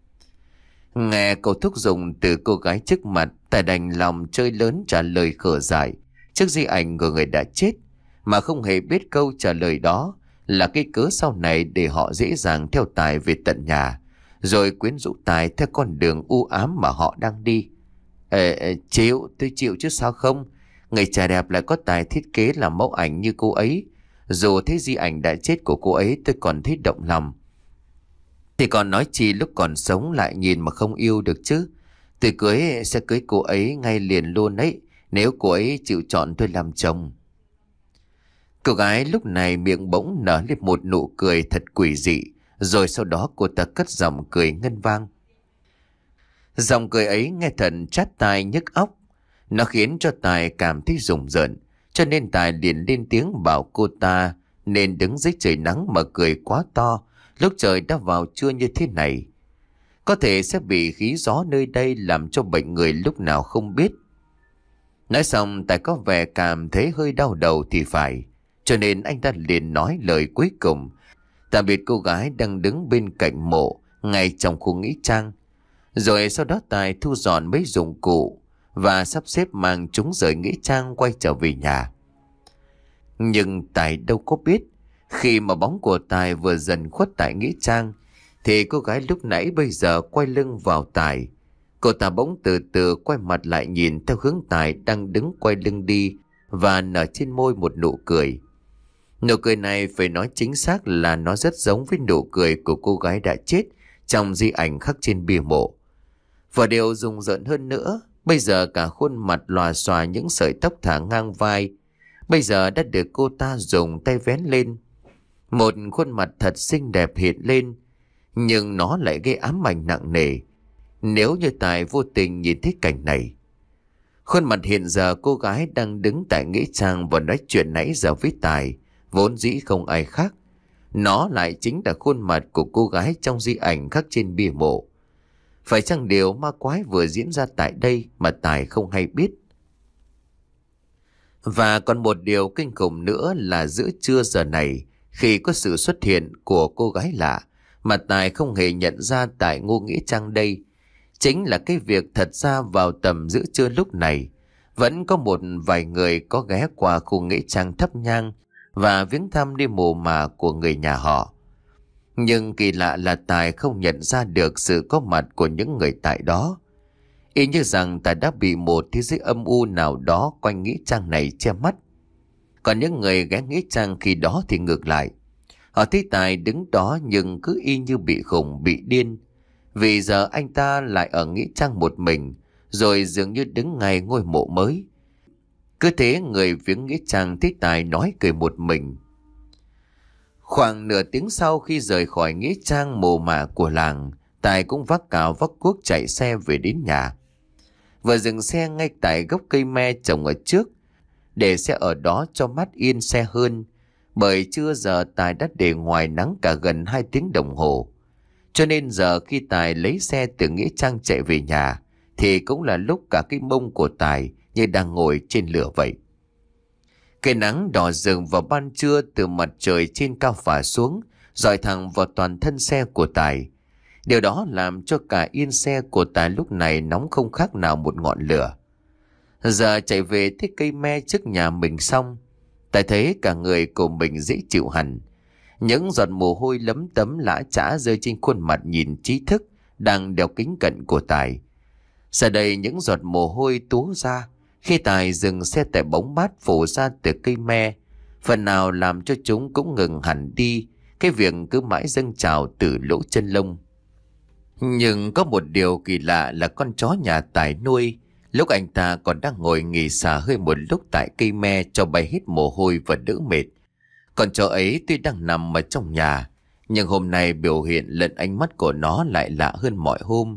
Nghe câu thúc giục từ cô gái trước mặt, Tài đành lòng chơi lớn trả lời khở dại trước di ảnh của người đã chết, mà không hề biết câu trả lời đó là cái cớ sau này để họ dễ dàng theo Tài về tận nhà, rồi quyến rũ Tài theo con đường u ám mà họ đang đi. Ê, ê, chịu, tôi chịu chứ sao không. Người trẻ đẹp lại có tài thiết kế làm mẫu ảnh như cô ấy. Dù thấy di ảnh đã chết của cô ấy tôi còn thấy động lòng, thì còn nói chi lúc còn sống lại nhìn mà không yêu được chứ. Tôi cưới sẽ cưới cô ấy ngay liền luôn ấy, nếu cô ấy chịu chọn tôi làm chồng. Cô gái lúc này miệng bỗng nở lên một nụ cười thật quỷ dị, rồi sau đó cô ta cất giọng cười ngân vang. Giọng cười ấy nghe thật chát tai nhức óc. Nó khiến cho Tài cảm thấy rùng rợn, cho nên Tài liền lên tiếng bảo cô ta nên đứng dưới trời nắng mà cười quá to lúc trời đã vào trưa như thế này. Có thể sẽ bị khí gió nơi đây làm cho bệnh người lúc nào không biết. Nói xong Tài có vẻ cảm thấy hơi đau đầu thì phải, cho nên anh ta liền nói lời cuối cùng, tạm biệt cô gái đang đứng bên cạnh mộ ngay trong khu nghĩa trang. Rồi sau đó Tài thu dọn mấy dụng cụ và sắp xếp mang chúng rời nghĩa trang quay trở về nhà. Nhưng Tài đâu có biết, khi mà bóng của Tài vừa dần khuất tại nghĩa trang, thì cô gái lúc nãy bây giờ quay lưng vào Tài. Cô ta bỗng từ từ quay mặt lại nhìn theo hướng Tài đang đứng quay lưng đi, và nở trên môi một nụ cười. Nụ cười này phải nói chính xác là nó rất giống với nụ cười của cô gái đã chết trong di ảnh khắc trên bia mộ. Và điều rùng rợn hơn nữa, bây giờ cả khuôn mặt lòa xòa những sợi tóc thả ngang vai, bây giờ đã được cô ta dùng tay vén lên. Một khuôn mặt thật xinh đẹp hiện lên, nhưng nó lại gây ám ảnh nặng nề nếu như Tài vô tình nhìn thấy cảnh này. Khuôn mặt hiện giờ cô gái đang đứng tại nghĩa trang và nói chuyện nãy giờ với Tài vốn dĩ không ai khác. Nó lại chính là khuôn mặt của cô gái trong di ảnh khắc trên bia mộ. Phải chăng điều ma quái vừa diễn ra tại đây mà Tài không hay biết? Và còn một điều kinh khủng nữa là giữa trưa giờ này, khi có sự xuất hiện của cô gái lạ mà Tài không hề nhận ra tại ngôi nghĩa trang đây, chính là cái việc thật ra vào tầm giữa trưa lúc này vẫn có một vài người có ghé qua khu nghĩa trang thắp nhang và viếng thăm đi mồ mả của người nhà họ. Nhưng kỳ lạ là Tài không nhận ra được sự có mặt của những người tại đó. Y như rằng Tài đã bị một thế giới âm u nào đó quanh nghĩa trang này che mắt. Còn những người ghé nghĩa trang khi đó thì ngược lại. Họ thấy Tài đứng đó nhưng cứ y như bị khùng, bị điên. Vì giờ anh ta lại ở nghĩa trang một mình, rồi dường như đứng ngay ngôi mộ mới. Cứ thế người viếng nghĩa trang thấy Tài nói cười một mình. Khoảng nửa tiếng sau khi rời khỏi nghĩa trang mồ mả của làng, Tài cũng vác cào vác cuốc chạy xe về đến nhà. Vừa dừng xe ngay tại gốc cây me trồng ở trước, để xe ở đó cho mát yên xe hơn, bởi trưa giờ Tài đã để ngoài nắng cả gần hai tiếng đồng hồ. Cho nên giờ khi Tài lấy xe từ nghĩa trang chạy về nhà thì cũng là lúc cả cái mông của Tài như đang ngồi trên lửa vậy. Cái nắng đỏ rừng vào ban trưa từ mặt trời trên cao phả xuống, rọi thẳng vào toàn thân xe của Tài. Điều đó làm cho cả yên xe của Tài lúc này nóng không khác nào một ngọn lửa. Giờ chạy về tới cây me trước nhà mình xong, Tài thấy cả người của mình dễ chịu hẳn. Những giọt mồ hôi lấm tấm lã chã rơi trên khuôn mặt nhìn trí thức đang đeo kính cận của Tài. Giờ đây những giọt mồ hôi túa ra khi Tài dừng xe tại bóng mát phủ ra từ cây me, phần nào làm cho chúng cũng ngừng hẳn đi cái việc cứ mãi dâng trào từ lỗ chân lông. Nhưng có một điều kỳ lạ là con chó nhà Tài nuôi, lúc anh ta còn đang ngồi nghỉ xả hơi một lúc tại cây me cho bay hết mồ hôi và đỡ mệt. Con chó ấy tuy đang nằm ở trong nhà, nhưng hôm nay biểu hiện lẫn ánh mắt của nó lại lạ hơn mọi hôm.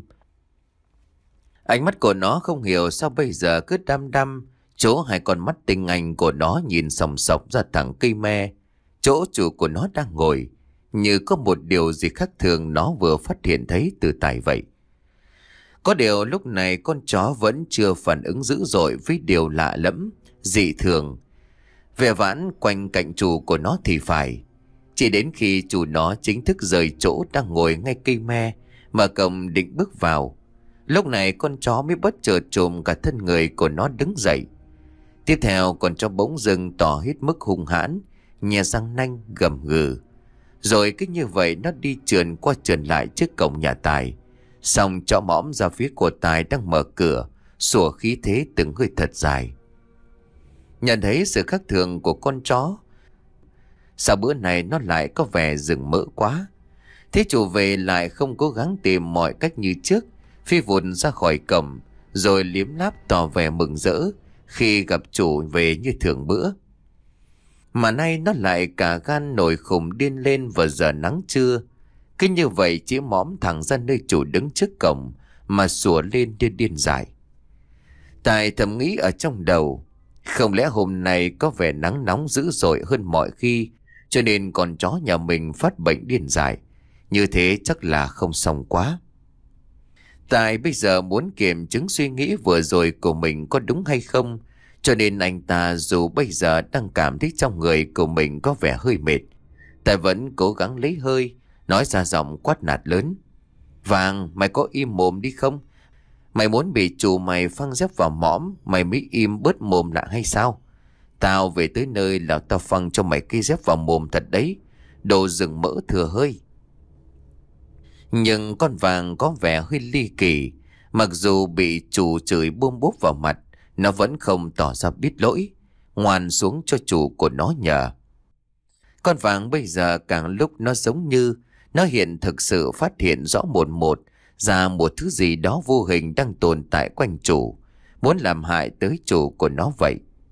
Ánh mắt của nó không hiểu sao bây giờ cứ đăm đăm, chỗ hai con mắt tinh anh của nó nhìn sòng sọc ra thẳng cây me, chỗ chủ của nó đang ngồi, như có một điều gì khác thường nó vừa phát hiện thấy từ Tài vậy. Có điều lúc này con chó vẫn chưa phản ứng dữ dội với điều lạ lẫm, dị thường, vẻ vãn quanh cạnh chủ của nó thì phải. Chỉ đến khi chủ nó chính thức rời chỗ đang ngồi ngay cây me mà cầm định bước vào, lúc này con chó mới bất chợt trồm cả thân người của nó đứng dậy. Tiếp theo con chó bỗng dưng tỏ hết mức hung hãn, nhè răng nanh gầm gừ. Rồi cứ như vậy nó đi trườn qua trườn lại trước cổng nhà Tài, xong chó mõm ra phía của Tài đang mở cửa, sủa khí thế từng hơi thật dài. Nhận thấy sự khác thường của con chó, sao bữa này nó lại có vẻ rừng mỡ quá. Thế chủ về lại không cố gắng tìm mọi cách như trước, phi vụt ra khỏi cổng, rồi liếm láp tỏ vẻ mừng rỡ khi gặp chủ về như thường bữa. Mà nay nó lại cả gan nổi khùng điên lên vào giờ nắng trưa. Cứ như vậy chỉ mõm thẳng ra nơi chủ đứng trước cổng mà sủa lên điên điên dại. Tài thầm nghĩ ở trong đầu, không lẽ hôm nay có vẻ nắng nóng dữ dội hơn mọi khi, cho nên con chó nhà mình phát bệnh điên dại. Như thế chắc là không xong quá. Tài bây giờ muốn kiểm chứng suy nghĩ vừa rồi của mình có đúng hay không, cho nên anh ta dù bây giờ đang cảm thấy trong người của mình có vẻ hơi mệt, Tài vẫn cố gắng lấy hơi, nói ra giọng quát nạt lớn. Vàng, mày có im mồm đi không? Mày muốn bị chủ mày phăng dép vào mõm, mày mới im bớt mồm lại hay sao? Tao về tới nơi là tao phăng cho mày cây dép vào mồm thật đấy, đồ rừng mỡ thừa hơi. Nhưng con Vàng có vẻ hơi ly kỳ, mặc dù bị chủ chửi bôm bốp vào mặt, nó vẫn không tỏ ra biết lỗi, ngoan xuống cho chủ của nó nhờ. Con Vàng bây giờ càng lúc nó giống như nó hiện thực sự phát hiện rõ một một ra một thứ gì đó vô hình đang tồn tại quanh chủ, muốn làm hại tới chủ của nó vậy.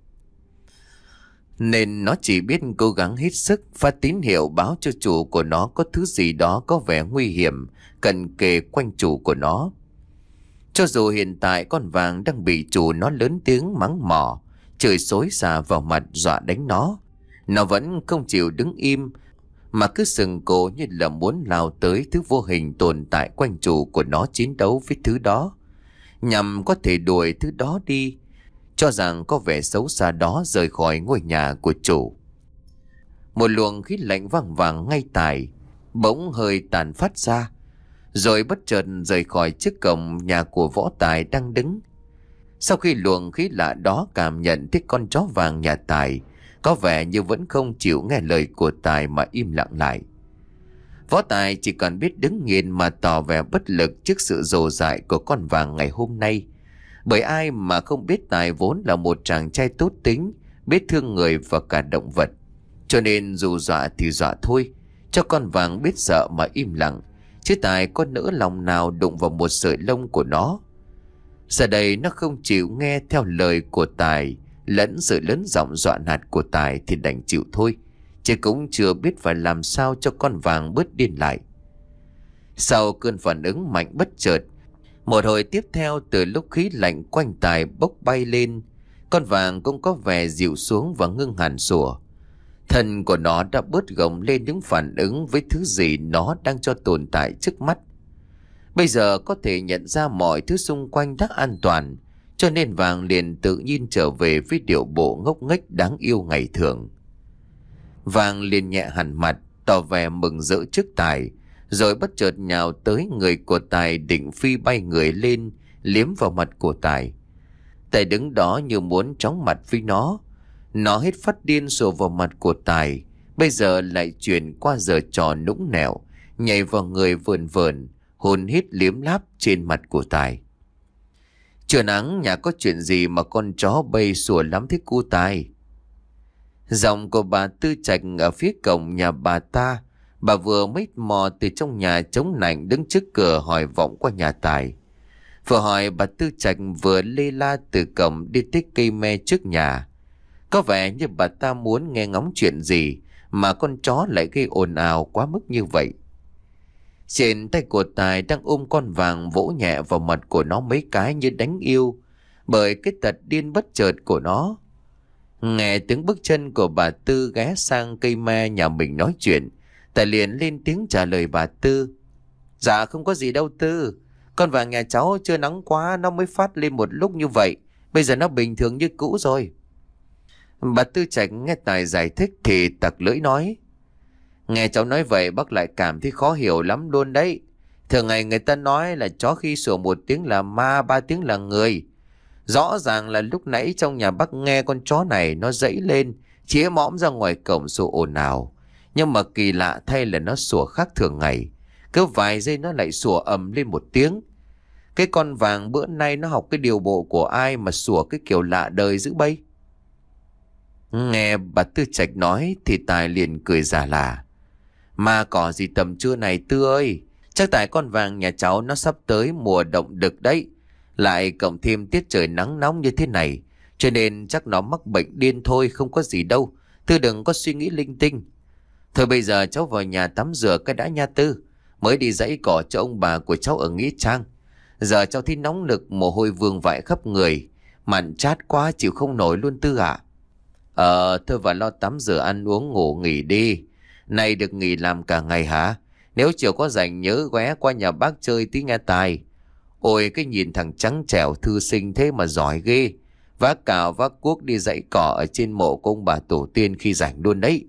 Nên nó chỉ biết cố gắng hết sức phát tín hiệu báo cho chủ của nó có thứ gì đó có vẻ nguy hiểm cận kề quanh chủ của nó. Cho dù hiện tại con Vàng đang bị chủ nó lớn tiếng mắng mỏ, chửi xối xả vào mặt dọa đánh nó, nó vẫn không chịu đứng im mà cứ sừng cổ như là muốn lao tới thứ vô hình tồn tại quanh chủ của nó chiến đấu với thứ đó, nhằm có thể đuổi thứ đó đi, cho rằng có vẻ xấu xa đó rời khỏi ngôi nhà của chủ. Một luồng khí lạnh vang vàng ngay Tài bỗng hơi tàn phát ra, rồi bất chợt rời khỏi chiếc cổng nhà của Võ Tài đang đứng. Sau khi luồng khí lạ đó cảm nhận thấy con chó Vàng nhà Tài có vẻ như vẫn không chịu nghe lời của Tài mà im lặng lại, Võ Tài chỉ còn biết đứng nhìn mà tỏ vẻ bất lực trước sự dồ dại của con Vàng ngày hôm nay. Bởi ai mà không biết Tài vốn là một chàng trai tốt tính, biết thương người và cả động vật. Cho nên dù dọa thì dọa thôi, cho con Vàng biết sợ mà im lặng, chứ Tài có nỡ lòng nào đụng vào một sợi lông của nó. Giờ đây nó không chịu nghe theo lời của Tài, lẫn sự lớn giọng dọa nạt của Tài thì đành chịu thôi, chứ cũng chưa biết phải làm sao cho con Vàng bớt điên lại. Sau cơn phản ứng mạnh bất chợt, một hồi tiếp theo từ lúc khí lạnh quanh Tài bốc bay lên, con Vàng cũng có vẻ dịu xuống và ngưng hẳn sủa. Thân của nó đã bớt gồng lên những phản ứng với thứ gì nó đang cho tồn tại trước mắt. Bây giờ có thể nhận ra mọi thứ xung quanh đã an toàn, cho nên Vàng liền tự nhiên trở về với điệu bộ ngốc nghếch đáng yêu ngày thường. Vàng liền nhẹ hẳn mặt, tỏ vẻ mừng rỡ trước Tài, rồi bất chợt nhào tới người của Tài định phi bay người lên, liếm vào mặt của Tài. Tài đứng đó như muốn chóng mặt với nó. Nó hết phát điên sổ vào mặt của Tài, bây giờ lại chuyển qua giờ trò nũng nẹo, nhảy vào người vờn vờn, hôn hít liếm láp trên mặt của Tài. Trưa nắng, nhà có chuyện gì mà con chó bay sủa lắm thế cu Tài? Giọng của bà Tư Trạch ở phía cổng nhà bà ta. Bà vừa mới mò từ trong nhà chống nạnh đứng trước cửa hỏi vọng qua nhà Tài. Vừa hỏi bà Tư Trạch vừa lê la từ cổng đi tới cây me trước nhà. Có vẻ như bà ta muốn nghe ngóng chuyện gì mà con chó lại gây ồn ào quá mức như vậy. Trên tay của Tài đang ôm con Vàng, vỗ nhẹ vào mặt của nó mấy cái như đánh yêu, bởi cái tật điên bất chợt của nó. Nghe tiếng bước chân của bà Tư ghé sang cây me nhà mình nói chuyện, Tài liền lên tiếng trả lời bà Tư. Dạ không có gì đâu Tư. Con Vàng nhà cháu chưa nắng quá, nó mới phát lên một lúc như vậy. Bây giờ nó bình thường như cũ rồi. Bà Tư Trạch nghe Tài giải thích thì tặc lưỡi nói. Nghe cháu nói vậy bác lại cảm thấy khó hiểu lắm luôn đấy. Thường ngày người ta nói là chó khi sủa một tiếng là ma, ba tiếng là người. Rõ ràng là lúc nãy trong nhà bác nghe con chó này nó dãy lên, chĩa mõm ra ngoài cổng sủa ồn ào. Nhưng mà kỳ lạ thay là nó sủa khác thường ngày. Cứ vài giây nó lại sủa ầm lên một tiếng. Cái con Vàng bữa nay nó học cái điều bộ của ai mà sủa cái kiểu lạ đời dữ bây? Nghe bà Tư Trạch nói thì Tài liền cười giả lả. Mà có gì tầm trưa này Tư ơi, chắc tại con Vàng nhà cháu nó sắp tới mùa động đực đấy. Lại cộng thêm tiết trời nắng nóng như thế này, cho nên chắc nó mắc bệnh điên thôi, không có gì đâu. Tư đừng có suy nghĩ linh tinh. Thôi bây giờ cháu vào nhà tắm rửa cái đã nha Tư. Mới đi dãy cỏ cho ông bà của cháu ở Nghĩa Trang. Giờ cháu thấy nóng nực, mồ hôi vương vãi khắp người, mặn chát quá chịu không nổi luôn Tư ạ. Ờ thôi vào lo tắm rửa ăn uống ngủ nghỉ đi. Này được nghỉ làm cả ngày hả? Nếu chiều có rảnh nhớ ghé qua nhà bác chơi tí nghe Tài. Ôi cái nhìn thằng trắng trẻo thư sinh thế mà giỏi ghê. Vác cào vác cuốc đi dãy cỏ ở trên mộ của ông bà tổ tiên khi rảnh luôn đấy.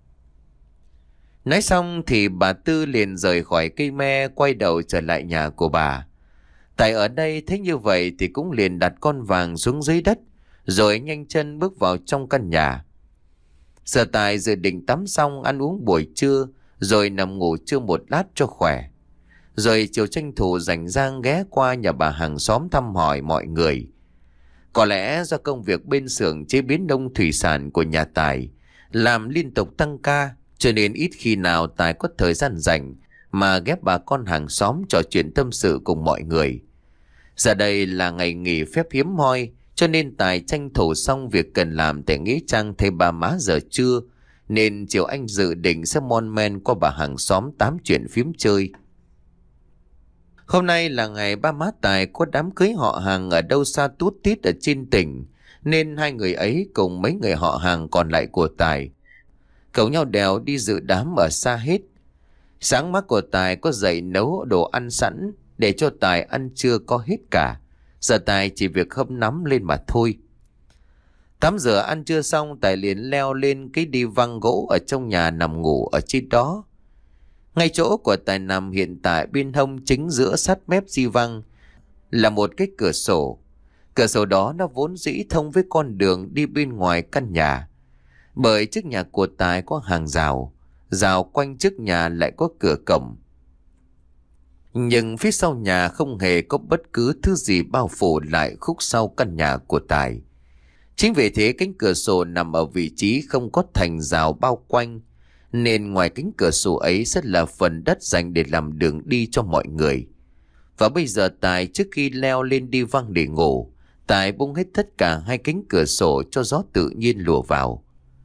Nói xong thì bà Tư liền rời khỏi cây me, quay đầu trở lại nhà của bà. Tại ở đây thấy như vậy thì cũng liền đặt con Vàng xuống dưới đất, rồi nhanh chân bước vào trong căn nhà. Giờ Tài dự định tắm xong ăn uống buổi trưa, rồi nằm ngủ trưa một lát cho khỏe. Rồi chiều tranh thủ rảnh rang ghé qua nhà bà hàng xóm thăm hỏi mọi người. Có lẽ do công việc bên xưởng chế biến nông thủy sản của nhà Tài làm liên tục tăng ca, cho nên ít khi nào Tài có thời gian rảnh mà ghép bà con hàng xóm trò chuyện tâm sự cùng mọi người. Giờ đây là ngày nghỉ phép hiếm hoi, cho nên Tài tranh thủ xong việc cần làm tại Nghĩa Trang thấy bà má giờ trưa, nên chiều anh dự định sẽ mon men qua bà hàng xóm tám chuyện phím chơi. Hôm nay là ngày ba má Tài có đám cưới họ hàng ở đâu xa tút tít ở trên tỉnh, nên hai người ấy cùng mấy người họ hàng còn lại của Tài cấu nhau đèo đi dự đám ở xa hết. Sáng má của Tài có dậy nấu đồ ăn sẵn để cho Tài ăn trưa có hết cả. Giờ Tài chỉ việc hâm nắm lên mà thôi. Tắm rửa ăn trưa xong, Tài liền leo lên cái đi văng gỗ ở trong nhà nằm ngủ ở trên đó. Ngay chỗ của Tài nằm hiện tại bên hông chính giữa sát mép di văng là một cái cửa sổ. Cửa sổ đó nó vốn dĩ thông với con đường đi bên ngoài căn nhà. Bởi trước nhà của Tài có hàng rào, rào quanh trước nhà lại có cửa cổng. Nhưng phía sau nhà không hề có bất cứ thứ gì bao phủ lại khúc sau căn nhà của Tài. Chính vì thế cánh cửa sổ nằm ở vị trí không có thành rào bao quanh, nên ngoài cánh cửa sổ ấy rất là phần đất dành để làm đường đi cho mọi người. Và bây giờ Tài trước khi leo lên đi văng để ngủ, Tài bung hết tất cả hai cánh cửa sổ cho gió tự nhiên lùa vào.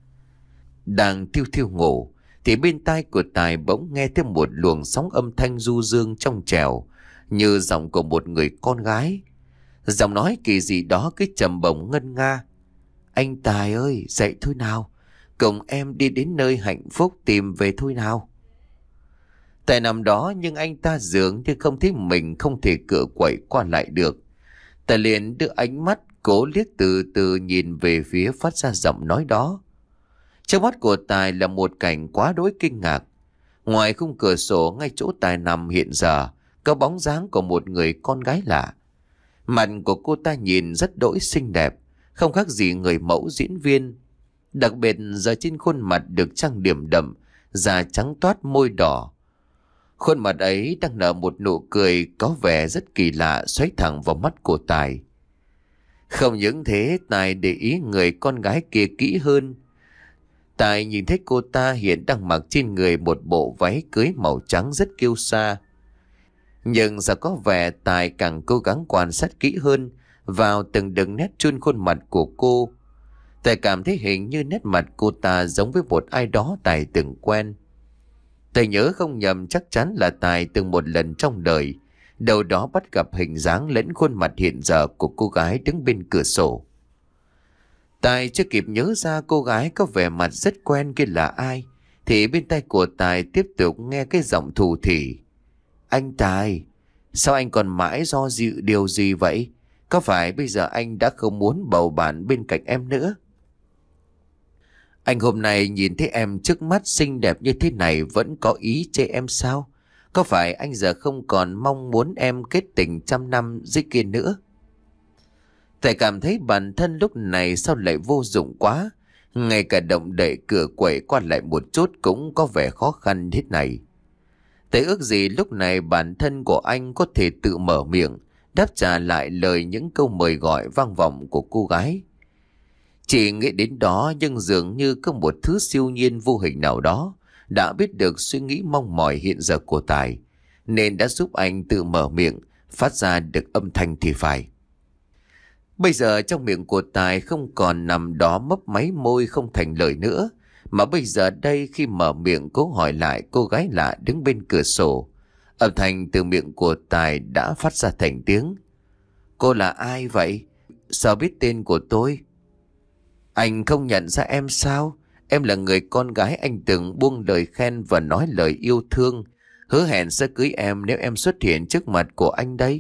Đang thiêu thiêu ngủ thì bên tai của Tài bỗng nghe thêm một luồng sóng âm thanh du dương trong trẻo, như giọng của một người con gái. Giọng nói kỳ dị đó cứ trầm bổng ngân nga. Anh Tài ơi, dậy thôi nào, cùng em đi đến nơi hạnh phúc tìm về thôi nào. Tài nằm đó nhưng anh ta dường như không thấy mình không thể cựa quậy qua lại được. Tài liền đưa ánh mắt cố liếc từ từ nhìn về phía phát ra giọng nói đó. Trong mắt của Tài là một cảnh quá đối kinh ngạc. Ngoài khung cửa sổ ngay chỗ Tài nằm hiện giờ có bóng dáng của một người con gái lạ. Mặt của cô ta nhìn rất đỗi xinh đẹp, không khác gì người mẫu diễn viên. Đặc biệt giờ trên khuôn mặt được trang điểm đậm, da trắng toát môi đỏ. Khuôn mặt ấy đang nở một nụ cười có vẻ rất kỳ lạ xoáy thẳng vào mắt của Tài. Không những thế, Tài để ý người con gái kia kỹ hơn. Tài nhìn thấy cô ta hiện đang mặc trên người một bộ váy cưới màu trắng rất kiêu sa. Nhưng giờ có vẻ Tài càng cố gắng quan sát kỹ hơn vào từng đường nét trên khuôn mặt của cô. Tài cảm thấy hình như nét mặt cô ta giống với một ai đó Tài từng quen. Tài nhớ không nhầm chắc chắn là Tài từng một lần trong đời đâu đó bắt gặp hình dáng lẫn khuôn mặt hiện giờ của cô gái đứng bên cửa sổ. Tài chưa kịp nhớ ra cô gái có vẻ mặt rất quen kia là ai, thì bên tai của Tài tiếp tục nghe cái giọng thủ thỉ. Anh Tài, sao anh còn mãi do dự điều gì vậy? Có phải bây giờ anh đã không muốn bầu bạn bên cạnh em nữa? Anh hôm nay nhìn thấy em trước mắt xinh đẹp như thế này vẫn có ý chê em sao? Có phải anh giờ không còn mong muốn em kết tình trăm năm dưới kia nữa? Tài cảm thấy bản thân lúc này sao lại vô dụng quá. Ngay cả động đậy cửa quẩy qua lại một chút cũng có vẻ khó khăn thế này. Tài ước gì lúc này bản thân của anh có thể tự mở miệng, đáp trả lại lời những câu mời gọi vang vọng của cô gái. Chỉ nghĩ đến đó nhưng dường như có một thứ siêu nhiên vô hình nào đó đã biết được suy nghĩ mong mỏi hiện giờ của Tài, nên đã giúp anh tự mở miệng, phát ra được âm thanh thì phải. Bây giờ trong miệng của Tài không còn nằm đó mấp máy môi không thành lời nữa, mà bây giờ đây khi mở miệng cố hỏi lại cô gái lạ đứng bên cửa sổ, âm thanh từ miệng của Tài đã phát ra thành tiếng. Cô là ai vậy? Sao biết tên của tôi? Anh không nhận ra em sao? Em là người con gái anh từng buông lời khen và nói lời yêu thương, hứa hẹn sẽ cưới em nếu em xuất hiện trước mặt của anh đây.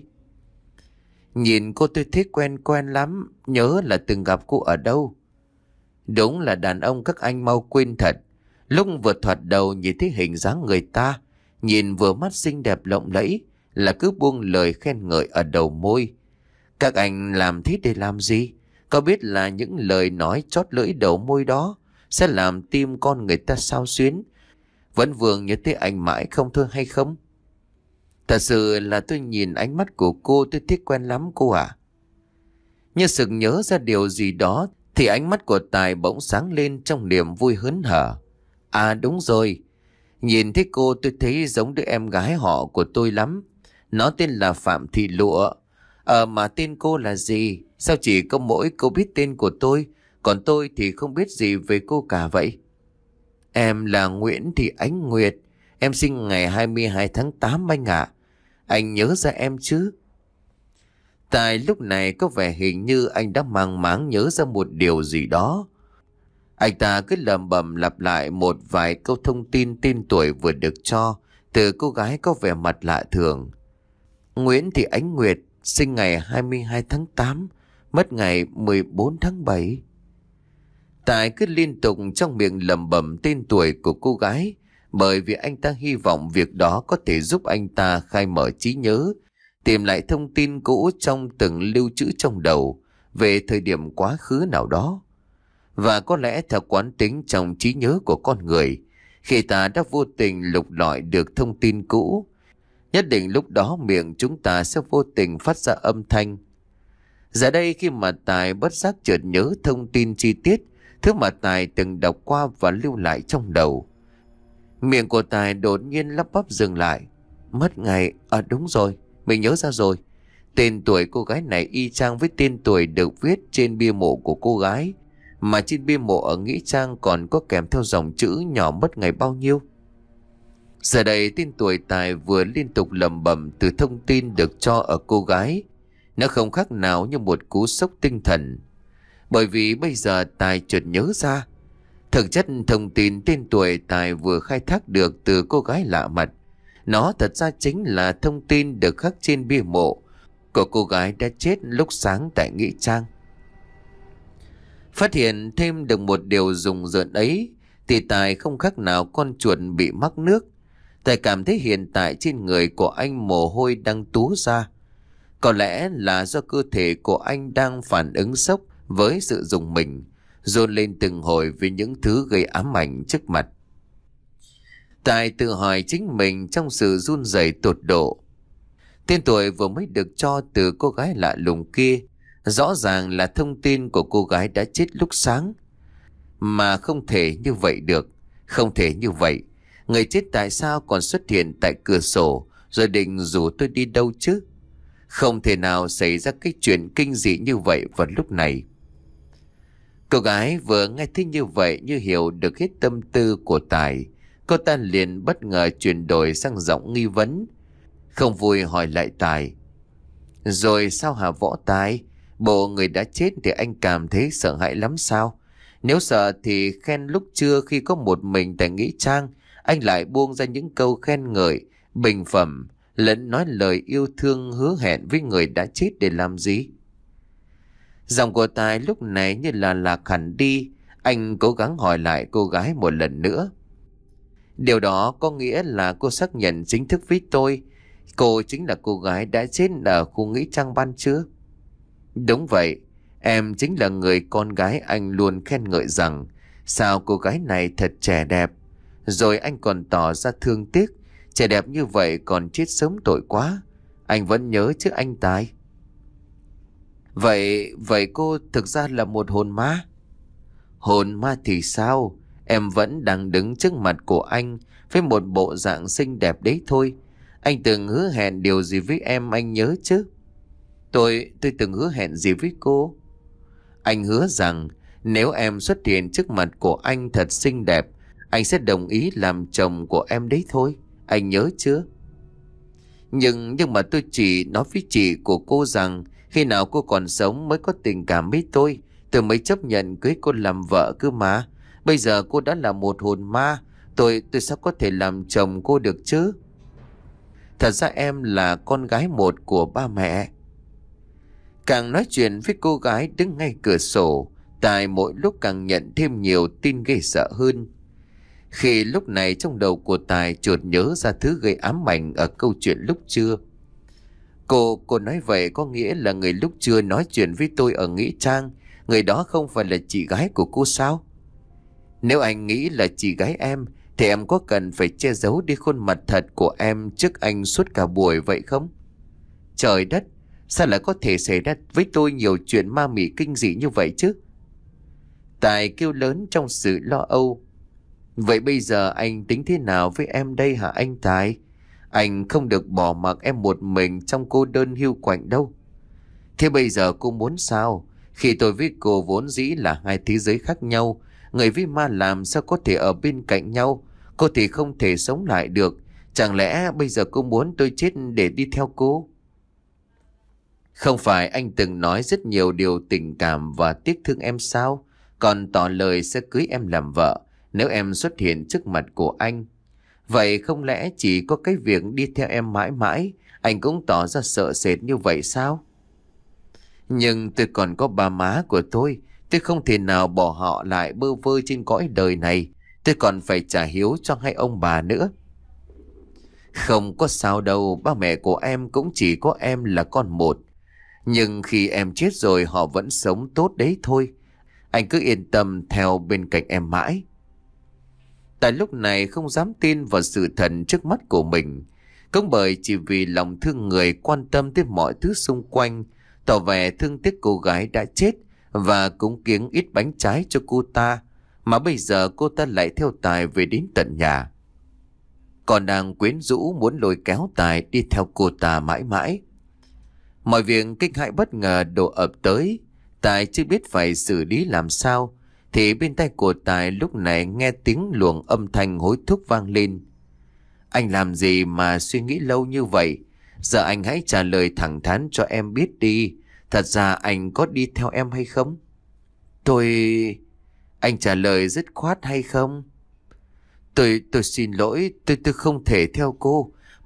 Nhìn cô tôi thấy quen quen lắm, nhớ là từng gặp cô ở đâu. Đúng là đàn ông các anh mau quên thật. Lúc vừa thoạt đầu nhìn thấy hình dáng người ta, nhìn vừa mắt xinh đẹp lộng lẫy, là cứ buông lời khen ngợi ở đầu môi. Các anh làm thế để làm gì? Có biết là những lời nói chót lưỡi đầu môi đó sẽ làm tim con người ta xao xuyến, vẫn vương như thế anh mãi không thôi hay không? Thật sự là tôi nhìn ánh mắt của cô tôi thích quen lắm cô ạ. Như sực nhớ ra điều gì đó thì ánh mắt của Tài bỗng sáng lên trong niềm vui hớn hở. À đúng rồi, nhìn thấy cô tôi thấy giống đứa em gái họ của tôi lắm. Nó tên là Phạm Thị Lụa. Ờ mà tên cô là gì? Sao chỉ có mỗi cô biết tên của tôi, còn tôi thì không biết gì về cô cả vậy? Em là Nguyễn Thị Ánh Nguyệt. Em sinh ngày hai mươi hai tháng tám anh ạ. Anh nhớ ra em chứ? Tài lúc này có vẻ hình như anh đã mang máng nhớ ra một điều gì đó. Anh ta cứ lẩm bẩm lặp lại một vài câu thông tin tên tuổi vừa được cho từ cô gái có vẻ mặt lạ thường. Nguyễn Thị Ánh Nguyệt, sinh ngày hai mươi hai tháng tám, mất ngày mười bốn tháng bảy. Tài cứ liên tục trong miệng lẩm bẩm tên tuổi của cô gái, bởi vì anh ta hy vọng việc đó có thể giúp anh ta khai mở trí nhớ, tìm lại thông tin cũ trong từng lưu trữ trong đầu về thời điểm quá khứ nào đó. Và có lẽ theo quán tính trong trí nhớ của con người, khi ta đã vô tình lục lọi được thông tin cũ, nhất định lúc đó miệng chúng ta sẽ vô tình phát ra âm thanh. Giờ đây khi mà Tài bất giác chợt nhớ thông tin chi tiết, thứ mà Tài từng đọc qua và lưu lại trong đầu, miệng của Tài đột nhiên lắp bắp dừng lại. Mất ngày, à đúng rồi, mình nhớ ra rồi. Tên tuổi cô gái này y chang với tên tuổi được viết trên bia mộ của cô gái, mà trên bia mộ ở nghĩa trang còn có kèm theo dòng chữ nhỏ mất ngày bao nhiêu. Giờ đây tên tuổi Tài vừa liên tục lẩm bẩm từ thông tin được cho ở cô gái, nó không khác nào như một cú sốc tinh thần. Bởi vì bây giờ Tài chợt nhớ ra, thực chất thông tin tên tuổi Tài vừa khai thác được từ cô gái lạ mặt Nó thật ra chính là thông tin được khắc trên bia mộ của cô gái đã chết lúc sáng tại Nghĩa Trang. Phát hiện thêm được một điều rùng rợn ấy thì Tài không khác nào con chuột bị mắc nước. Tài cảm thấy hiện tại trên người của anh mồ hôi đang túa ra. Có lẽ là do cơ thể của anh đang phản ứng sốc với sự rùng mình, dồn lên từng hồi vì những thứ gây ám ảnh trước mặt. Tài tự hỏi chính mình trong sự run rẩy tột độ. Tên tuổi vừa mới được cho từ cô gái lạ lùng kia rõ ràng là thông tin của cô gái đã chết lúc sáng. Mà không thể như vậy được. Không thể như vậy. Người chết tại sao còn xuất hiện tại cửa sổ rồi định rủ tôi đi đâu chứ? Không thể nào xảy ra cái chuyện kinh dị như vậy vào lúc này. Cô gái vừa nghe thấy như vậy như hiểu được hết tâm tư của Tài. Cô ta liền bất ngờ chuyển đổi sang giọng nghi vấn. Không vui hỏi lại Tài. Rồi sao hả Võ Tài? Bộ người đã chết thì anh cảm thấy sợ hãi lắm sao? Nếu sợ thì khen lúc trưa khi có một mình tại Nghĩa Trang, anh lại buông ra những câu khen ngợi, bình phẩm, lẫn nói lời yêu thương hứa hẹn với người đã chết để làm gì? Giọng của Tài lúc này như là lạc hẳn đi. Anh cố gắng hỏi lại cô gái một lần nữa. Điều đó có nghĩa là cô xác nhận chính thức với tôi cô chính là cô gái đã chết ở khu Nghĩa Trang ban trưa? Đúng vậy, em chính là người con gái anh luôn khen ngợi rằng sao cô gái này thật trẻ đẹp. Rồi anh còn tỏ ra thương tiếc, trẻ đẹp như vậy còn chết sớm tội quá. Anh vẫn nhớ chứ anh Tài. Vậy, vậy cô thực ra là một hồn ma? Hồn ma thì sao? Em vẫn đang đứng trước mặt của anh với một bộ dạng xinh đẹp đấy thôi. Anh từng hứa hẹn điều gì với em anh nhớ chứ? Tôi, tôi từng hứa hẹn gì với cô? Anh hứa rằng nếu em xuất hiện trước mặt của anh thật xinh đẹp, anh sẽ đồng ý làm chồng của em đấy thôi. Anh nhớ chưa? Nhưng, nhưng mà tôi chỉ nói với chị của cô rằng khi nào cô còn sống mới có tình cảm với tôi. Tôi mới chấp nhận cưới cô làm vợ cơ mà. Bây giờ cô đã là một hồn ma. Tôi, tôi sao có thể làm chồng cô được chứ? Thật ra em là con gái một của ba mẹ. Càng nói chuyện với cô gái đứng ngay cửa sổ, Tài mỗi lúc càng nhận thêm nhiều tin ghê sợ hơn. Khi lúc này trong đầu của Tài chợt nhớ ra thứ gây ám ảnh ở câu chuyện lúc trưa. Cô, cô nói vậy có nghĩa là người lúc trưa nói chuyện với tôi ở Nghĩa Trang, người đó không phải là chị gái của cô sao? Nếu anh nghĩ là chị gái em, thì em có cần phải che giấu đi khuôn mặt thật của em trước anh suốt cả buổi vậy không? Trời đất, sao lại có thể xảy ra với tôi nhiều chuyện ma mị kinh dị như vậy chứ? Tài kêu lớn trong sự lo âu. Vậy bây giờ anh tính thế nào với em đây hả anh Tài? Anh không được bỏ mặc em một mình trong cô đơn hiu quạnh đâu. Thế bây giờ cô muốn sao? Khi tôi với cô vốn dĩ là hai thế giới khác nhau, người với ma làm sao có thể ở bên cạnh nhau? Cô thì không thể sống lại được. Chẳng lẽ bây giờ cô muốn tôi chết để đi theo cô? Không phải anh từng nói rất nhiều điều tình cảm và tiếc thương em sao? Còn tỏ lời sẽ cưới em làm vợ nếu em xuất hiện trước mặt của anh. Vậy không lẽ chỉ có cái việc đi theo em mãi mãi anh cũng tỏ ra sợ sệt như vậy sao? Nhưng tôi còn có ba má của tôi. Tôi không thể nào bỏ họ lại bơ vơ trên cõi đời này. Tôi còn phải trả hiếu cho hai ông bà nữa. Không có sao đâu, ba mẹ của em cũng chỉ có em là con một. Nhưng khi em chết rồi họ vẫn sống tốt đấy thôi. Anh cứ yên tâm theo bên cạnh em mãi. Tại lúc này không dám tin vào sự thật trước mắt của mình. Cũng bởi chỉ vì lòng thương người quan tâm tới mọi thứ xung quanh, tỏ vẻ thương tiếc cô gái đã chết và cúng kiếng ít bánh trái cho cô ta, mà bây giờ cô ta lại theo Tài về đến tận nhà. Còn đang quyến rũ muốn lôi kéo Tài đi theo cô ta mãi mãi. Mọi việc kinh hãi bất ngờ đổ ập tới. Tài chưa biết phải xử lý làm sao, thì bên tai của Tài lúc này nghe tiếng luồng âm thanh hối thúc vang lên. Anh làm gì mà suy nghĩ lâu như vậy? Giờ anh hãy trả lời thẳng thắn cho em biết đi. Thật ra anh có đi theo em hay không? Tôi... Anh trả lời dứt khoát hay không? Tôi tôi xin lỗi, tôi tôi không thể theo cô.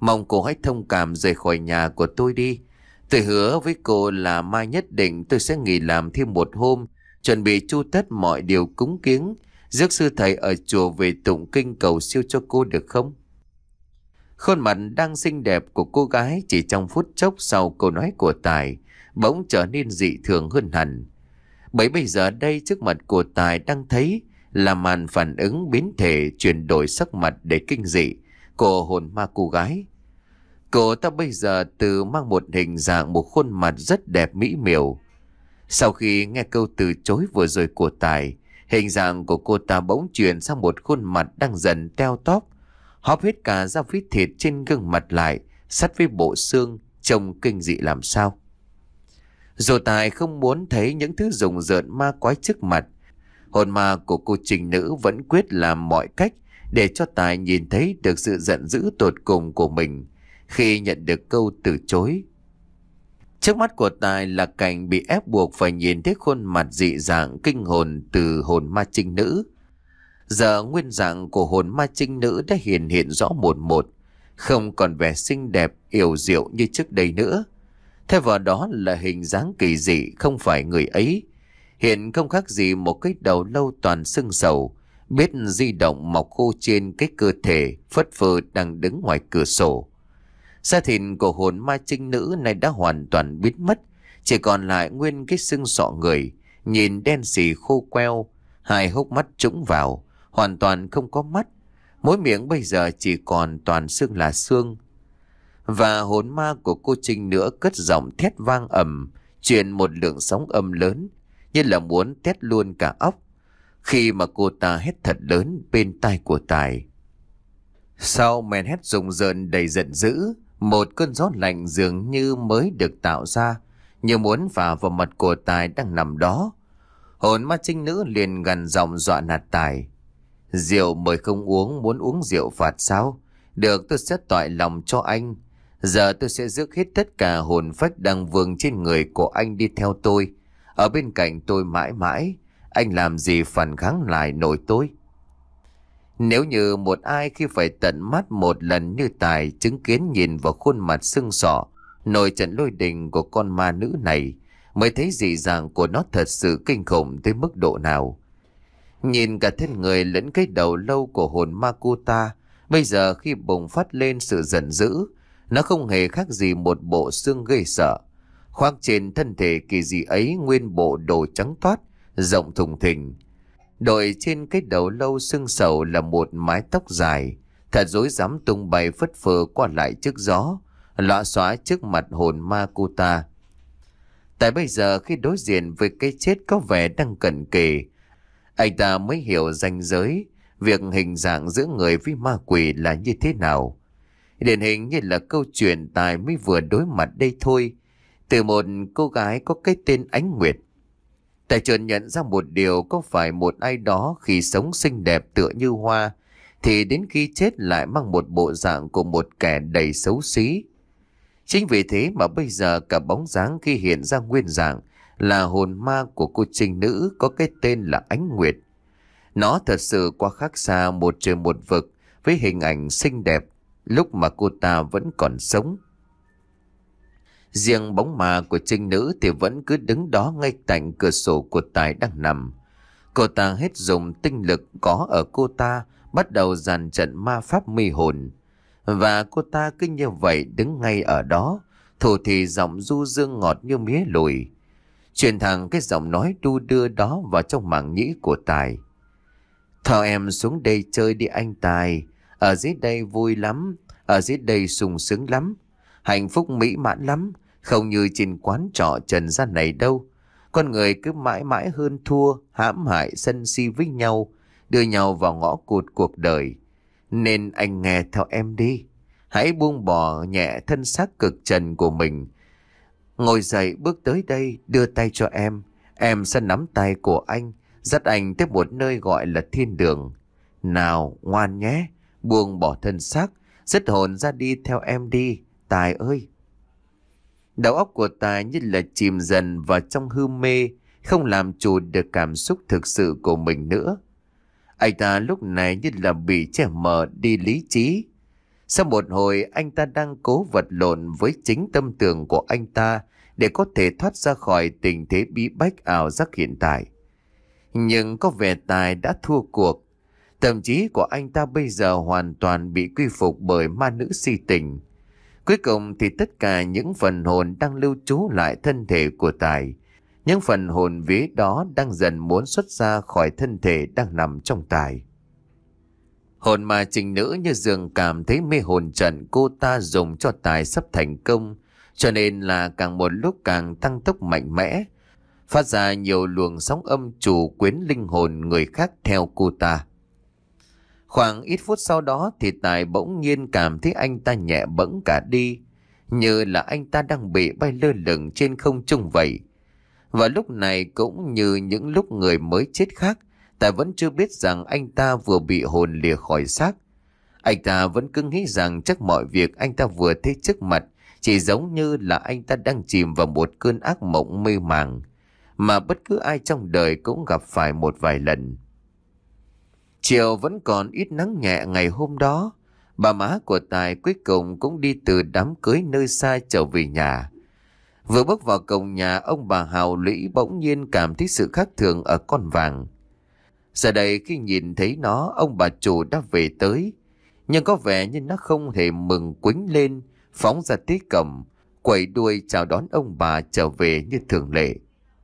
Mong cô hãy thông cảm rời khỏi nhà của tôi đi. Tôi hứa với cô là mai nhất định tôi sẽ nghỉ làm thêm một hôm, chuẩn bị chu tất mọi điều cúng kiếng, rước sư thầy ở chùa về tụng kinh cầu siêu cho cô được không? Khuôn mặt đang xinh đẹp của cô gái chỉ trong phút chốc sau câu nói của Tài bỗng trở nên dị thường hơn hẳn. Bởi bây giờ đây trước mặt của Tài đang thấy là màn phản ứng biến thể chuyển đổi sắc mặt để kinh dị của hồn ma cô gái. Cô ta bây giờ từ mang một hình dạng, một khuôn mặt rất đẹp mỹ miều. Sau khi nghe câu từ chối vừa rồi của Tài, hình dạng của cô ta bỗng chuyển sang một khuôn mặt đang dần teo tóp, hóp hết cả da phít thịt trên gương mặt lại, sát với bộ xương, trông kinh dị làm sao. Dù Tài không muốn thấy những thứ rùng rợn ma quái trước mặt, hồn ma của cô trình nữ vẫn quyết làm mọi cách để cho Tài nhìn thấy được sự giận dữ tột cùng của mình khi nhận được câu từ chối. Trước mắt của Tài là cảnh bị ép buộc phải nhìn thấy khuôn mặt dị dạng kinh hồn từ hồn ma trinh nữ. Giờ nguyên dạng của hồn ma trinh nữ đã hiện hiện rõ một một, không còn vẻ xinh đẹp yểu diệu như trước đây nữa. Thay vào đó là hình dáng kỳ dị, không phải người ấy. Hiện không khác gì một cái đầu lâu toàn sưng sầu, biết di động mọc khô trên cái cơ thể phất phơ đang đứng ngoài cửa sổ. Da thịt của hồn ma trinh nữ này đã hoàn toàn biến mất, chỉ còn lại nguyên cái xương sọ người, nhìn đen xì khô queo, hai hốc mắt trũng vào, hoàn toàn không có mắt. Mỗi miệng bây giờ chỉ còn toàn xương là xương. Và hồn ma của cô Trinh nữa cất giọng thét vang ầm, truyền một lượng sóng âm lớn, như là muốn thét luôn cả óc, khi mà cô ta hét thật lớn bên tai của Tài. Sau màn hét rùng rợn đầy giận dữ, một cơn gió lạnh dường như mới được tạo ra, như muốn phả vào mặt của Tài đang nằm đó. Hồn ma trinh nữ liền gằn giọng dọa nạt Tài. Rượu mời không uống, muốn uống rượu phạt sao? Được, tôi sẽ toại lòng cho anh. Giờ tôi sẽ rước hết tất cả hồn phách đang vương trên người của anh đi theo tôi, ở bên cạnh tôi mãi mãi. Anh làm gì phản kháng lại nổi tôi? Nếu như một ai khi phải tận mắt một lần như Tài chứng kiến nhìn vào khuôn mặt sưng sọ, nổi trận lôi đình của con ma nữ này, mới thấy dị dạng của nó thật sự kinh khủng tới mức độ nào. Nhìn cả thân người lẫn cái đầu lâu của hồn ma cô ta, bây giờ khi bùng phát lên sự giận dữ, nó không hề khác gì một bộ xương gây sợ. Khoác trên thân thể kỳ dị ấy nguyên bộ đồ trắng toát, rộng thùng thình. Đội trên cái đầu lâu sưng sầu là một mái tóc dài, thật rối rắm tung bay phất phơ qua lại trước gió, lọa xóa trước mặt hồn ma cô ta. Tại bây giờ khi đối diện với cái chết có vẻ đang cận kề, anh ta mới hiểu ranh giới việc hình dạng giữa người với ma quỷ là như thế nào. Điển hình như là câu chuyện Tài mới vừa đối mặt đây thôi, từ một cô gái có cái tên Ánh Nguyệt. Tài chợt nhận ra một điều, có phải một ai đó khi sống xinh đẹp tựa như hoa, thì đến khi chết lại mang một bộ dạng của một kẻ đầy xấu xí. Chính vì thế mà bây giờ cả bóng dáng khi hiện ra nguyên dạng là hồn ma của cô trinh nữ có cái tên là Ánh Nguyệt. Nó thật sự quá khác xa một trời một vực với hình ảnh xinh đẹp lúc mà cô ta vẫn còn sống. Riêng bóng ma của trinh nữ thì vẫn cứ đứng đó ngay cạnh cửa sổ của Tài đang nằm. Cô ta hết dùng tinh lực có ở cô ta, bắt đầu dàn trận ma pháp mê hồn. Và cô ta cứ như vậy đứng ngay ở đó, thủ thì giọng du dương ngọt như mía lùi, truyền thẳng cái giọng nói đu đưa đó vào trong màng nhĩ của Tài. Thao em xuống đây chơi đi anh Tài, ở dưới đây vui lắm, ở dưới đây sung sướng lắm, hạnh phúc mỹ mãn lắm, không như trên quán trọ trần gian này đâu. Con người cứ mãi mãi hơn thua, hãm hại sân si với nhau, đưa nhau vào ngõ cụt cuộc đời. Nên anh nghe theo em đi, hãy buông bỏ nhẹ thân xác cực trần của mình. Ngồi dậy bước tới đây, đưa tay cho em, em sẽ nắm tay của anh, dắt anh tới một nơi gọi là thiên đường. Nào ngoan nhé, buông bỏ thân xác, dứt hồn ra đi theo em đi, Tài ơi. Đầu óc của Tài như là chìm dần vào trong hư mê, không làm chủ được cảm xúc thực sự của mình nữa. Anh ta lúc này như là bị che mờ đi lý trí. Sau một hồi anh ta đang cố vật lộn với chính tâm tưởng của anh ta để có thể thoát ra khỏi tình thế bí bách ảo giác hiện tại. Nhưng có vẻ Tài đã thua cuộc. Tâm trí của anh ta bây giờ hoàn toàn bị quy phục bởi ma nữ si tình. Cuối cùng thì tất cả những phần hồn đang lưu trú lại thân thể của Tài, những phần hồn vía đó đang dần muốn xuất ra khỏi thân thể đang nằm trong Tài. Hồn ma trình nữ như dường cảm thấy mê hồn trận cô ta dùng cho Tài sắp thành công, cho nên là càng một lúc càng tăng tốc mạnh mẽ, phát ra nhiều luồng sóng âm chủ quyến linh hồn người khác theo cô ta. Khoảng ít phút sau đó thì Tài bỗng nhiên cảm thấy anh ta nhẹ bẫng cả đi, như là anh ta đang bị bay lơ lửng trên không trung vậy. Và lúc này cũng như những lúc người mới chết khác, Tài vẫn chưa biết rằng anh ta vừa bị hồn lìa khỏi xác. Anh ta vẫn cứ nghĩ rằng chắc mọi việc anh ta vừa thấy trước mặt chỉ giống như là anh ta đang chìm vào một cơn ác mộng mê màng, mà bất cứ ai trong đời cũng gặp phải một vài lần. Chiều vẫn còn ít nắng nhẹ ngày hôm đó, bà má của Tài cuối cùng cũng đi từ đám cưới nơi xa trở về nhà. Vừa bước vào cổng nhà, ông bà Hào Lũy bỗng nhiên cảm thấy sự khác thường ở con vàng. Giờ đây khi nhìn thấy nó, ông bà chủ đã về tới, nhưng có vẻ như nó không hề mừng quýnh lên, phóng ra tới cổng, quẩy đuôi chào đón ông bà trở về như thường lệ.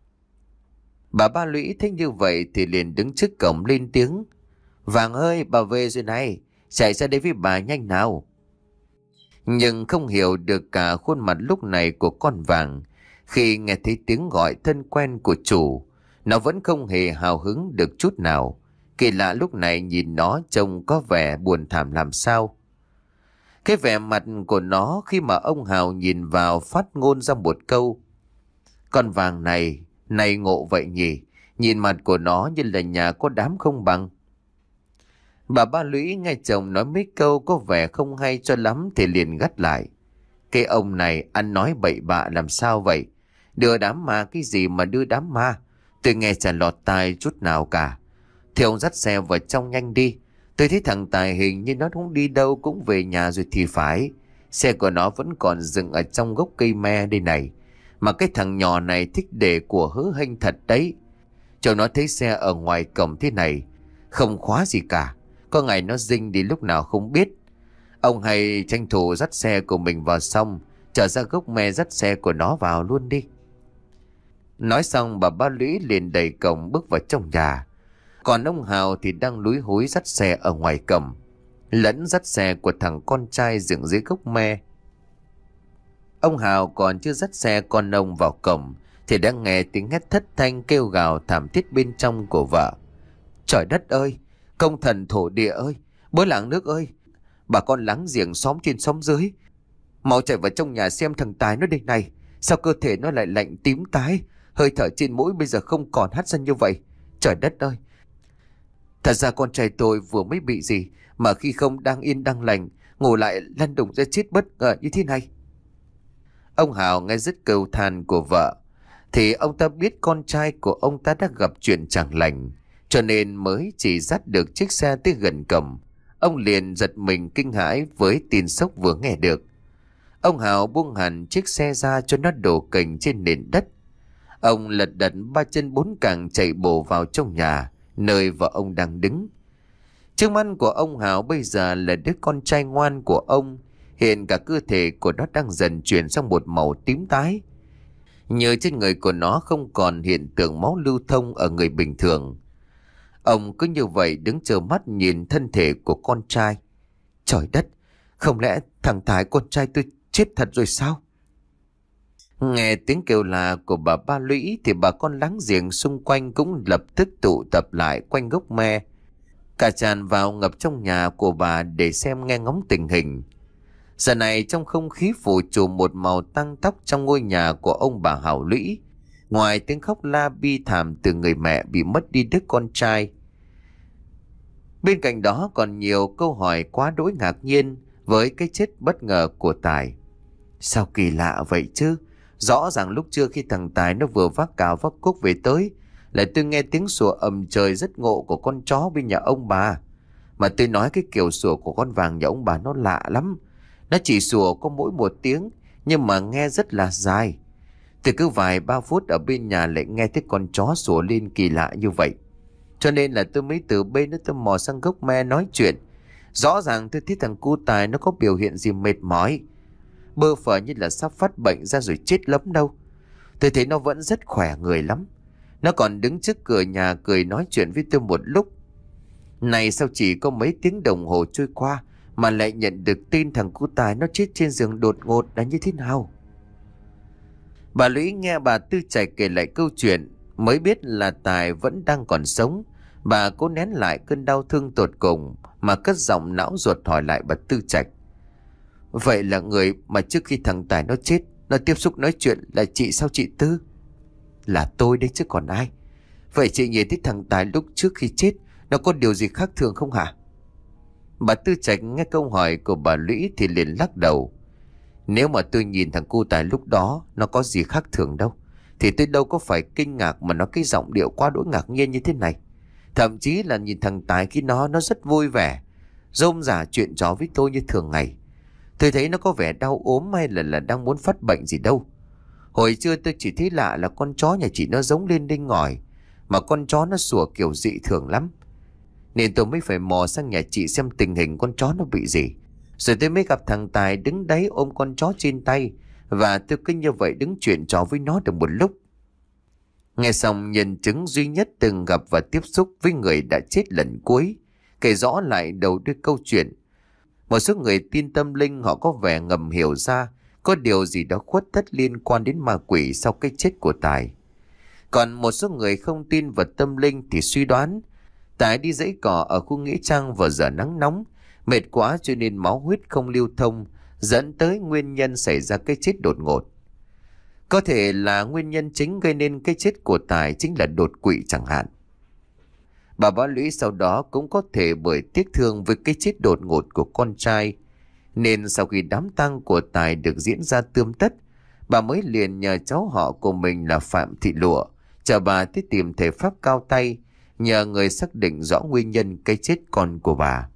Bà Ba Lũy thấy như vậy thì liền đứng trước cổng lên tiếng: "Vàng ơi, bà về rồi này, chạy ra đây với bà nhanh nào." Nhưng không hiểu được cả khuôn mặt lúc này của con vàng, khi nghe thấy tiếng gọi thân quen của chủ, nó vẫn không hề hào hứng được chút nào. Kỳ lạ lúc này nhìn nó trông có vẻ buồn thảm làm sao. Cái vẻ mặt của nó khi mà ông Hào nhìn vào phát ngôn ra một câu: "Con vàng này, này ngộ vậy nhỉ, nhìn mặt của nó như là nhà có đám không bằng." Bà Ba Lũy nghe chồng nói mấy câu có vẻ không hay cho lắm thì liền gắt lại: "Cái ông này ăn nói bậy bạ làm sao vậy? Đưa đám ma cái gì mà đưa đám ma? Tôi nghe chả lọt tai chút nào cả. Thì ông dắt xe vào trong nhanh đi. Tôi thấy thằng Tài hình như nó không đi đâu, cũng về nhà rồi thì phải. Xe của nó vẫn còn dừng ở trong gốc cây me đây này. Mà cái thằng nhỏ này thích để của hớ hênh thật đấy. Cho nó thấy xe ở ngoài cổng thế này, không khóa gì cả. Có ngày nó rinh đi lúc nào không biết. Ông hay tranh thủ dắt xe của mình vào xong, trở ra gốc me dắt xe của nó vào luôn đi." Nói xong bà Ba Lũy liền đẩy cổng bước vào trong nhà. Còn ông Hào thì đang lúi húi dắt xe ở ngoài cổng, lẫn dắt xe của thằng con trai dựng dưới gốc me. Ông Hào còn chưa dắt xe con ông vào cổng thì đã nghe tiếng hét thất thanh kêu gào thảm thiết bên trong của vợ. "Trời đất ơi, công thần thổ địa ơi, bố làng nước ơi, bà con láng giềng xóm trên xóm dưới, mau chạy vào trong nhà xem thằng Tài nó đây này. Sao cơ thể nó lại lạnh tím tái, hơi thở trên mũi bây giờ không còn hắt ra như vậy. Trời đất ơi, thật ra con trai tôi vừa mới bị gì mà khi không đang yên đang lành, ngủ lại lăn đùng ra chết bất ngờ như thế này." Ông Hào nghe dứt câu than của vợ thì ông ta biết con trai của ông ta đã gặp chuyện chẳng lành, cho nên mới chỉ dắt được chiếc xe tới gần cổng, ông liền giật mình kinh hãi với tin sốc vừa nghe được. Ông Hào buông hẳn chiếc xe ra cho nó đổ cành trên nền đất. Ông lật đật ba chân bốn cẳng chạy bộ vào trong nhà, nơi vợ ông đang đứng. Trước mắt của ông Hào bây giờ là đứa con trai ngoan của ông. Hiện cả cơ thể của nó đang dần chuyển sang một màu tím tái, như trên người của nó không còn hiện tượng máu lưu thông ở người bình thường. Ông cứ như vậy đứng chờ mắt nhìn thân thể của con trai. Trời đất, không lẽ thằng Thái con trai tôi chết thật rồi sao? Nghe tiếng kêu la của bà Ba Lũy thì bà con láng giềng xung quanh cũng lập tức tụ tập lại quanh gốc me, cả tràn vào ngập trong nhà của bà để xem nghe ngóng tình hình. Giờ này trong không khí phủ trùm một màu tăng tóc trong ngôi nhà của ông bà Hảo Lũy, ngoài tiếng khóc la bi thảm từ người mẹ bị mất đi đứa con trai. Bên cạnh đó còn nhiều câu hỏi quá đỗi ngạc nhiên với cái chết bất ngờ của Tài. Sao kỳ lạ vậy chứ? Rõ ràng lúc trưa khi thằng Tài nó vừa vác cào vác cuốc về tới, lại tôi nghe tiếng sủa ầm trời rất ngộ của con chó bên nhà ông bà. Mà tôi nói cái kiểu sủa của con vàng nhà ông bà nó lạ lắm. Nó chỉ sủa có mỗi một tiếng, nhưng mà nghe rất là dài. Từ cứ vài ba phút ở bên nhà lại nghe thấy con chó sủa lên kỳ lạ như vậy. Cho nên là tôi mới từ bên đó tôi mò sang gốc me nói chuyện. Rõ ràng tôi thấy thằng cu Tài nó có biểu hiện gì mệt mỏi, bơ phờ như là sắp phát bệnh ra rồi chết lắm đâu. Tôi thấy nó vẫn rất khỏe người lắm. Nó còn đứng trước cửa nhà cười nói chuyện với tôi một lúc. Này sao chỉ có mấy tiếng đồng hồ trôi qua mà lại nhận được tin thằng cu Tài nó chết trên giường đột ngột là như thế nào? Bà Lũy nghe bà Tư Trạch kể lại câu chuyện mới biết là Tài vẫn đang còn sống. Bà cố nén lại cơn đau thương tột cùng mà cất giọng não ruột hỏi lại bà Tư Trạch. Vậy là người mà trước khi thằng Tài nó chết, nó tiếp xúc nói chuyện là chị sao chị Tư? Là tôi đấy chứ còn ai. Vậy chị nhìn thấy thằng Tài lúc trước khi chết nó có điều gì khác thường không hả? Bà Tư Trạch nghe câu hỏi của bà Lũy thì liền lắc đầu. Nếu mà tôi nhìn thằng cu Tài lúc đó nó có gì khác thường đâu, thì tôi đâu có phải kinh ngạc mà nó cái giọng điệu quá đỗi ngạc nhiên như thế này. Thậm chí là nhìn thằng Tài khi nó nó rất vui vẻ, rôm rả chuyện trò với tôi như thường ngày. Tôi thấy nó có vẻ đau ốm hay là là đang muốn phát bệnh gì đâu. Hồi trưa tôi chỉ thấy lạ là con chó nhà chị nó giống lên đinh ngòi, mà con chó nó sủa kiểu dị thường lắm. Nên tôi mới phải mò sang nhà chị xem tình hình con chó nó bị gì. Rồi tôi mới gặp thằng Tài đứng đấy ôm con chó trên tay, và tôi cứ như vậy đứng chuyện trò với nó được một lúc. Nghe xong nhân chứng duy nhất từng gặp và tiếp xúc với người đã chết lần cuối kể rõ lại đầu đuôi câu chuyện. Một số người tin tâm linh họ có vẻ ngầm hiểu ra có điều gì đó khuất tất liên quan đến ma quỷ sau cái chết của Tài. Còn một số người không tin vào tâm linh thì suy đoán Tài đi dãy cỏ ở khu nghĩa trang vào giờ nắng nóng, mệt quá cho nên máu huyết không lưu thông, dẫn tới nguyên nhân xảy ra cái chết đột ngột. Có thể là nguyên nhân chính gây nên cái chết của Tài chính là đột quỵ chẳng hạn. Bà Bá Lũy sau đó cũng có thể bởi tiếc thương với cái chết đột ngột của con trai, nên sau khi đám tang của Tài được diễn ra tươm tất, bà mới liền nhờ cháu họ của mình là Phạm Thị Lụa chờ bà tới tìm thầy pháp cao tay, nhờ người xác định rõ nguyên nhân cái chết con của bà.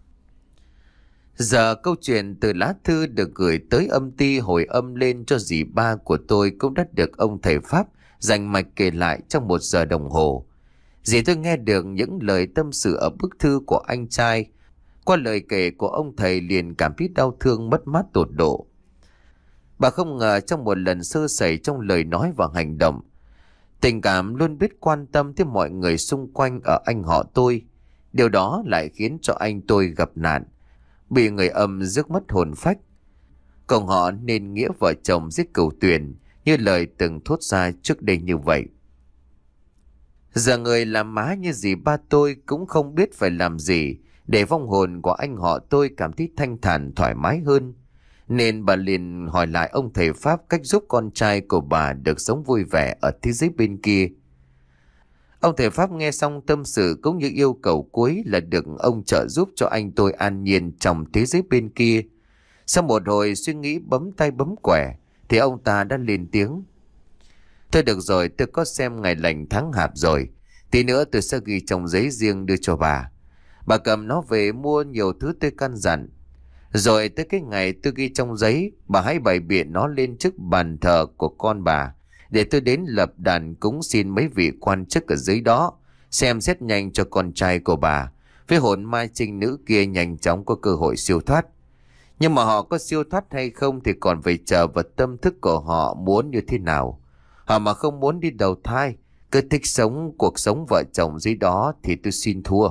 Giờ câu chuyện từ lá thư được gửi tới âm ty hồi âm lên cho dì ba của tôi cũng đã được ông thầy pháp dành mạch kể lại trong một giờ đồng hồ. Dì tôi nghe được những lời tâm sự ở bức thư của anh trai. Qua lời kể của ông thầy liền cảm thấy đau thương mất mát tột độ. Bà không ngờ trong một lần sơ sẩy trong lời nói và hành động, tình cảm luôn biết quan tâm tới mọi người xung quanh ở anh họ tôi. Điều đó lại khiến cho anh tôi gặp nạn, bị người âm rước mất hồn phách. Còn họ nên nghĩa vợ chồng giết cửu tuyền như lời từng thốt ra trước đây như vậy. Giờ người làm má như dì ba tôi cũng không biết phải làm gì để vong hồn của anh họ tôi cảm thấy thanh thản thoải mái hơn. Nên bà liền hỏi lại ông thầy pháp cách giúp con trai của bà được sống vui vẻ ở thế giới bên kia. Ông thầy pháp nghe xong tâm sự cũng như yêu cầu cuối là được ông trợ giúp cho anh tôi an nhiên trong thế giới bên kia. Sau một hồi suy nghĩ bấm tay bấm quẻ thì ông ta đã lên tiếng. Thôi được rồi, tôi có xem ngày lành tháng hạp rồi. Tí nữa tôi sẽ ghi trong giấy riêng đưa cho bà. Bà cầm nó về mua nhiều thứ tôi căn dặn. Rồi tới cái ngày tôi ghi trong giấy, bà hãy bày biện nó lên trước bàn thờ của con bà, để tôi đến lập đàn cúng xin mấy vị quan chức ở dưới đó, xem xét nhanh cho con trai của bà với hồn ma trinh nữ kia nhanh chóng có cơ hội siêu thoát. Nhưng mà họ có siêu thoát hay không thì còn phải chờ vào tâm thức của họ muốn như thế nào. Họ mà không muốn đi đầu thai, cứ thích sống cuộc sống vợ chồng dưới đó thì tôi xin thua.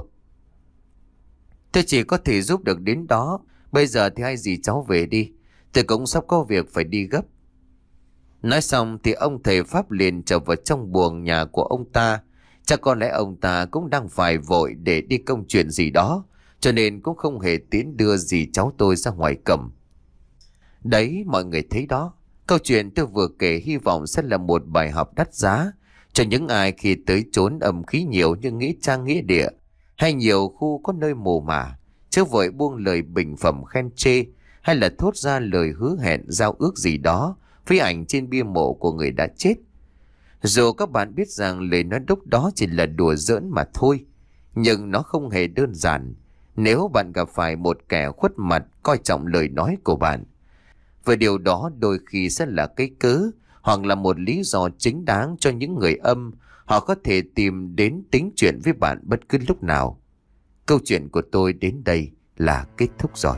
Tôi chỉ có thể giúp được đến đó. Bây giờ thì hai dì cháu về đi, tôi cũng sắp có việc phải đi gấp. Nói xong thì ông thầy pháp liền trở vào trong buồng nhà của ông ta. Chắc có lẽ ông ta cũng đang phải vội để đi công chuyện gì đó, cho nên cũng không hề tiễn đưa dì cháu tôi ra ngoài cầm. Đấy, mọi người thấy đó, câu chuyện tôi vừa kể hy vọng sẽ là một bài học đắt giá cho những ai khi tới chốn âm khí nhiều như nghĩa trang nghĩa địa hay nhiều khu có nơi mồ mả, chứ vội buông lời bình phẩm khen chê hay là thốt ra lời hứa hẹn giao ước gì đó với ảnh trên bia mộ của người đã chết. Dù các bạn biết rằng lời nói đúc đó chỉ là đùa giỡn mà thôi, nhưng nó không hề đơn giản. nếu bạn gặp phải một kẻ khuất mặt coi trọng lời nói của bạn. Và điều đó đôi khi sẽ là cái cớ hoặc là một lý do chính đáng cho những người âm, họ có thể tìm đến tính chuyện với bạn bất cứ lúc nào. Câu chuyện của tôi đến đây là kết thúc rồi.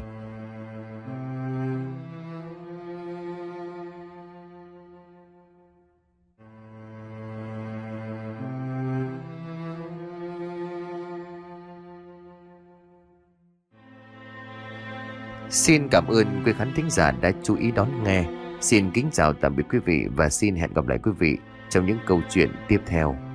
Xin cảm ơn quý khán thính giả đã chú ý đón nghe. Xin kính chào tạm biệt quý vị và xin hẹn gặp lại quý vị trong những câu chuyện tiếp theo.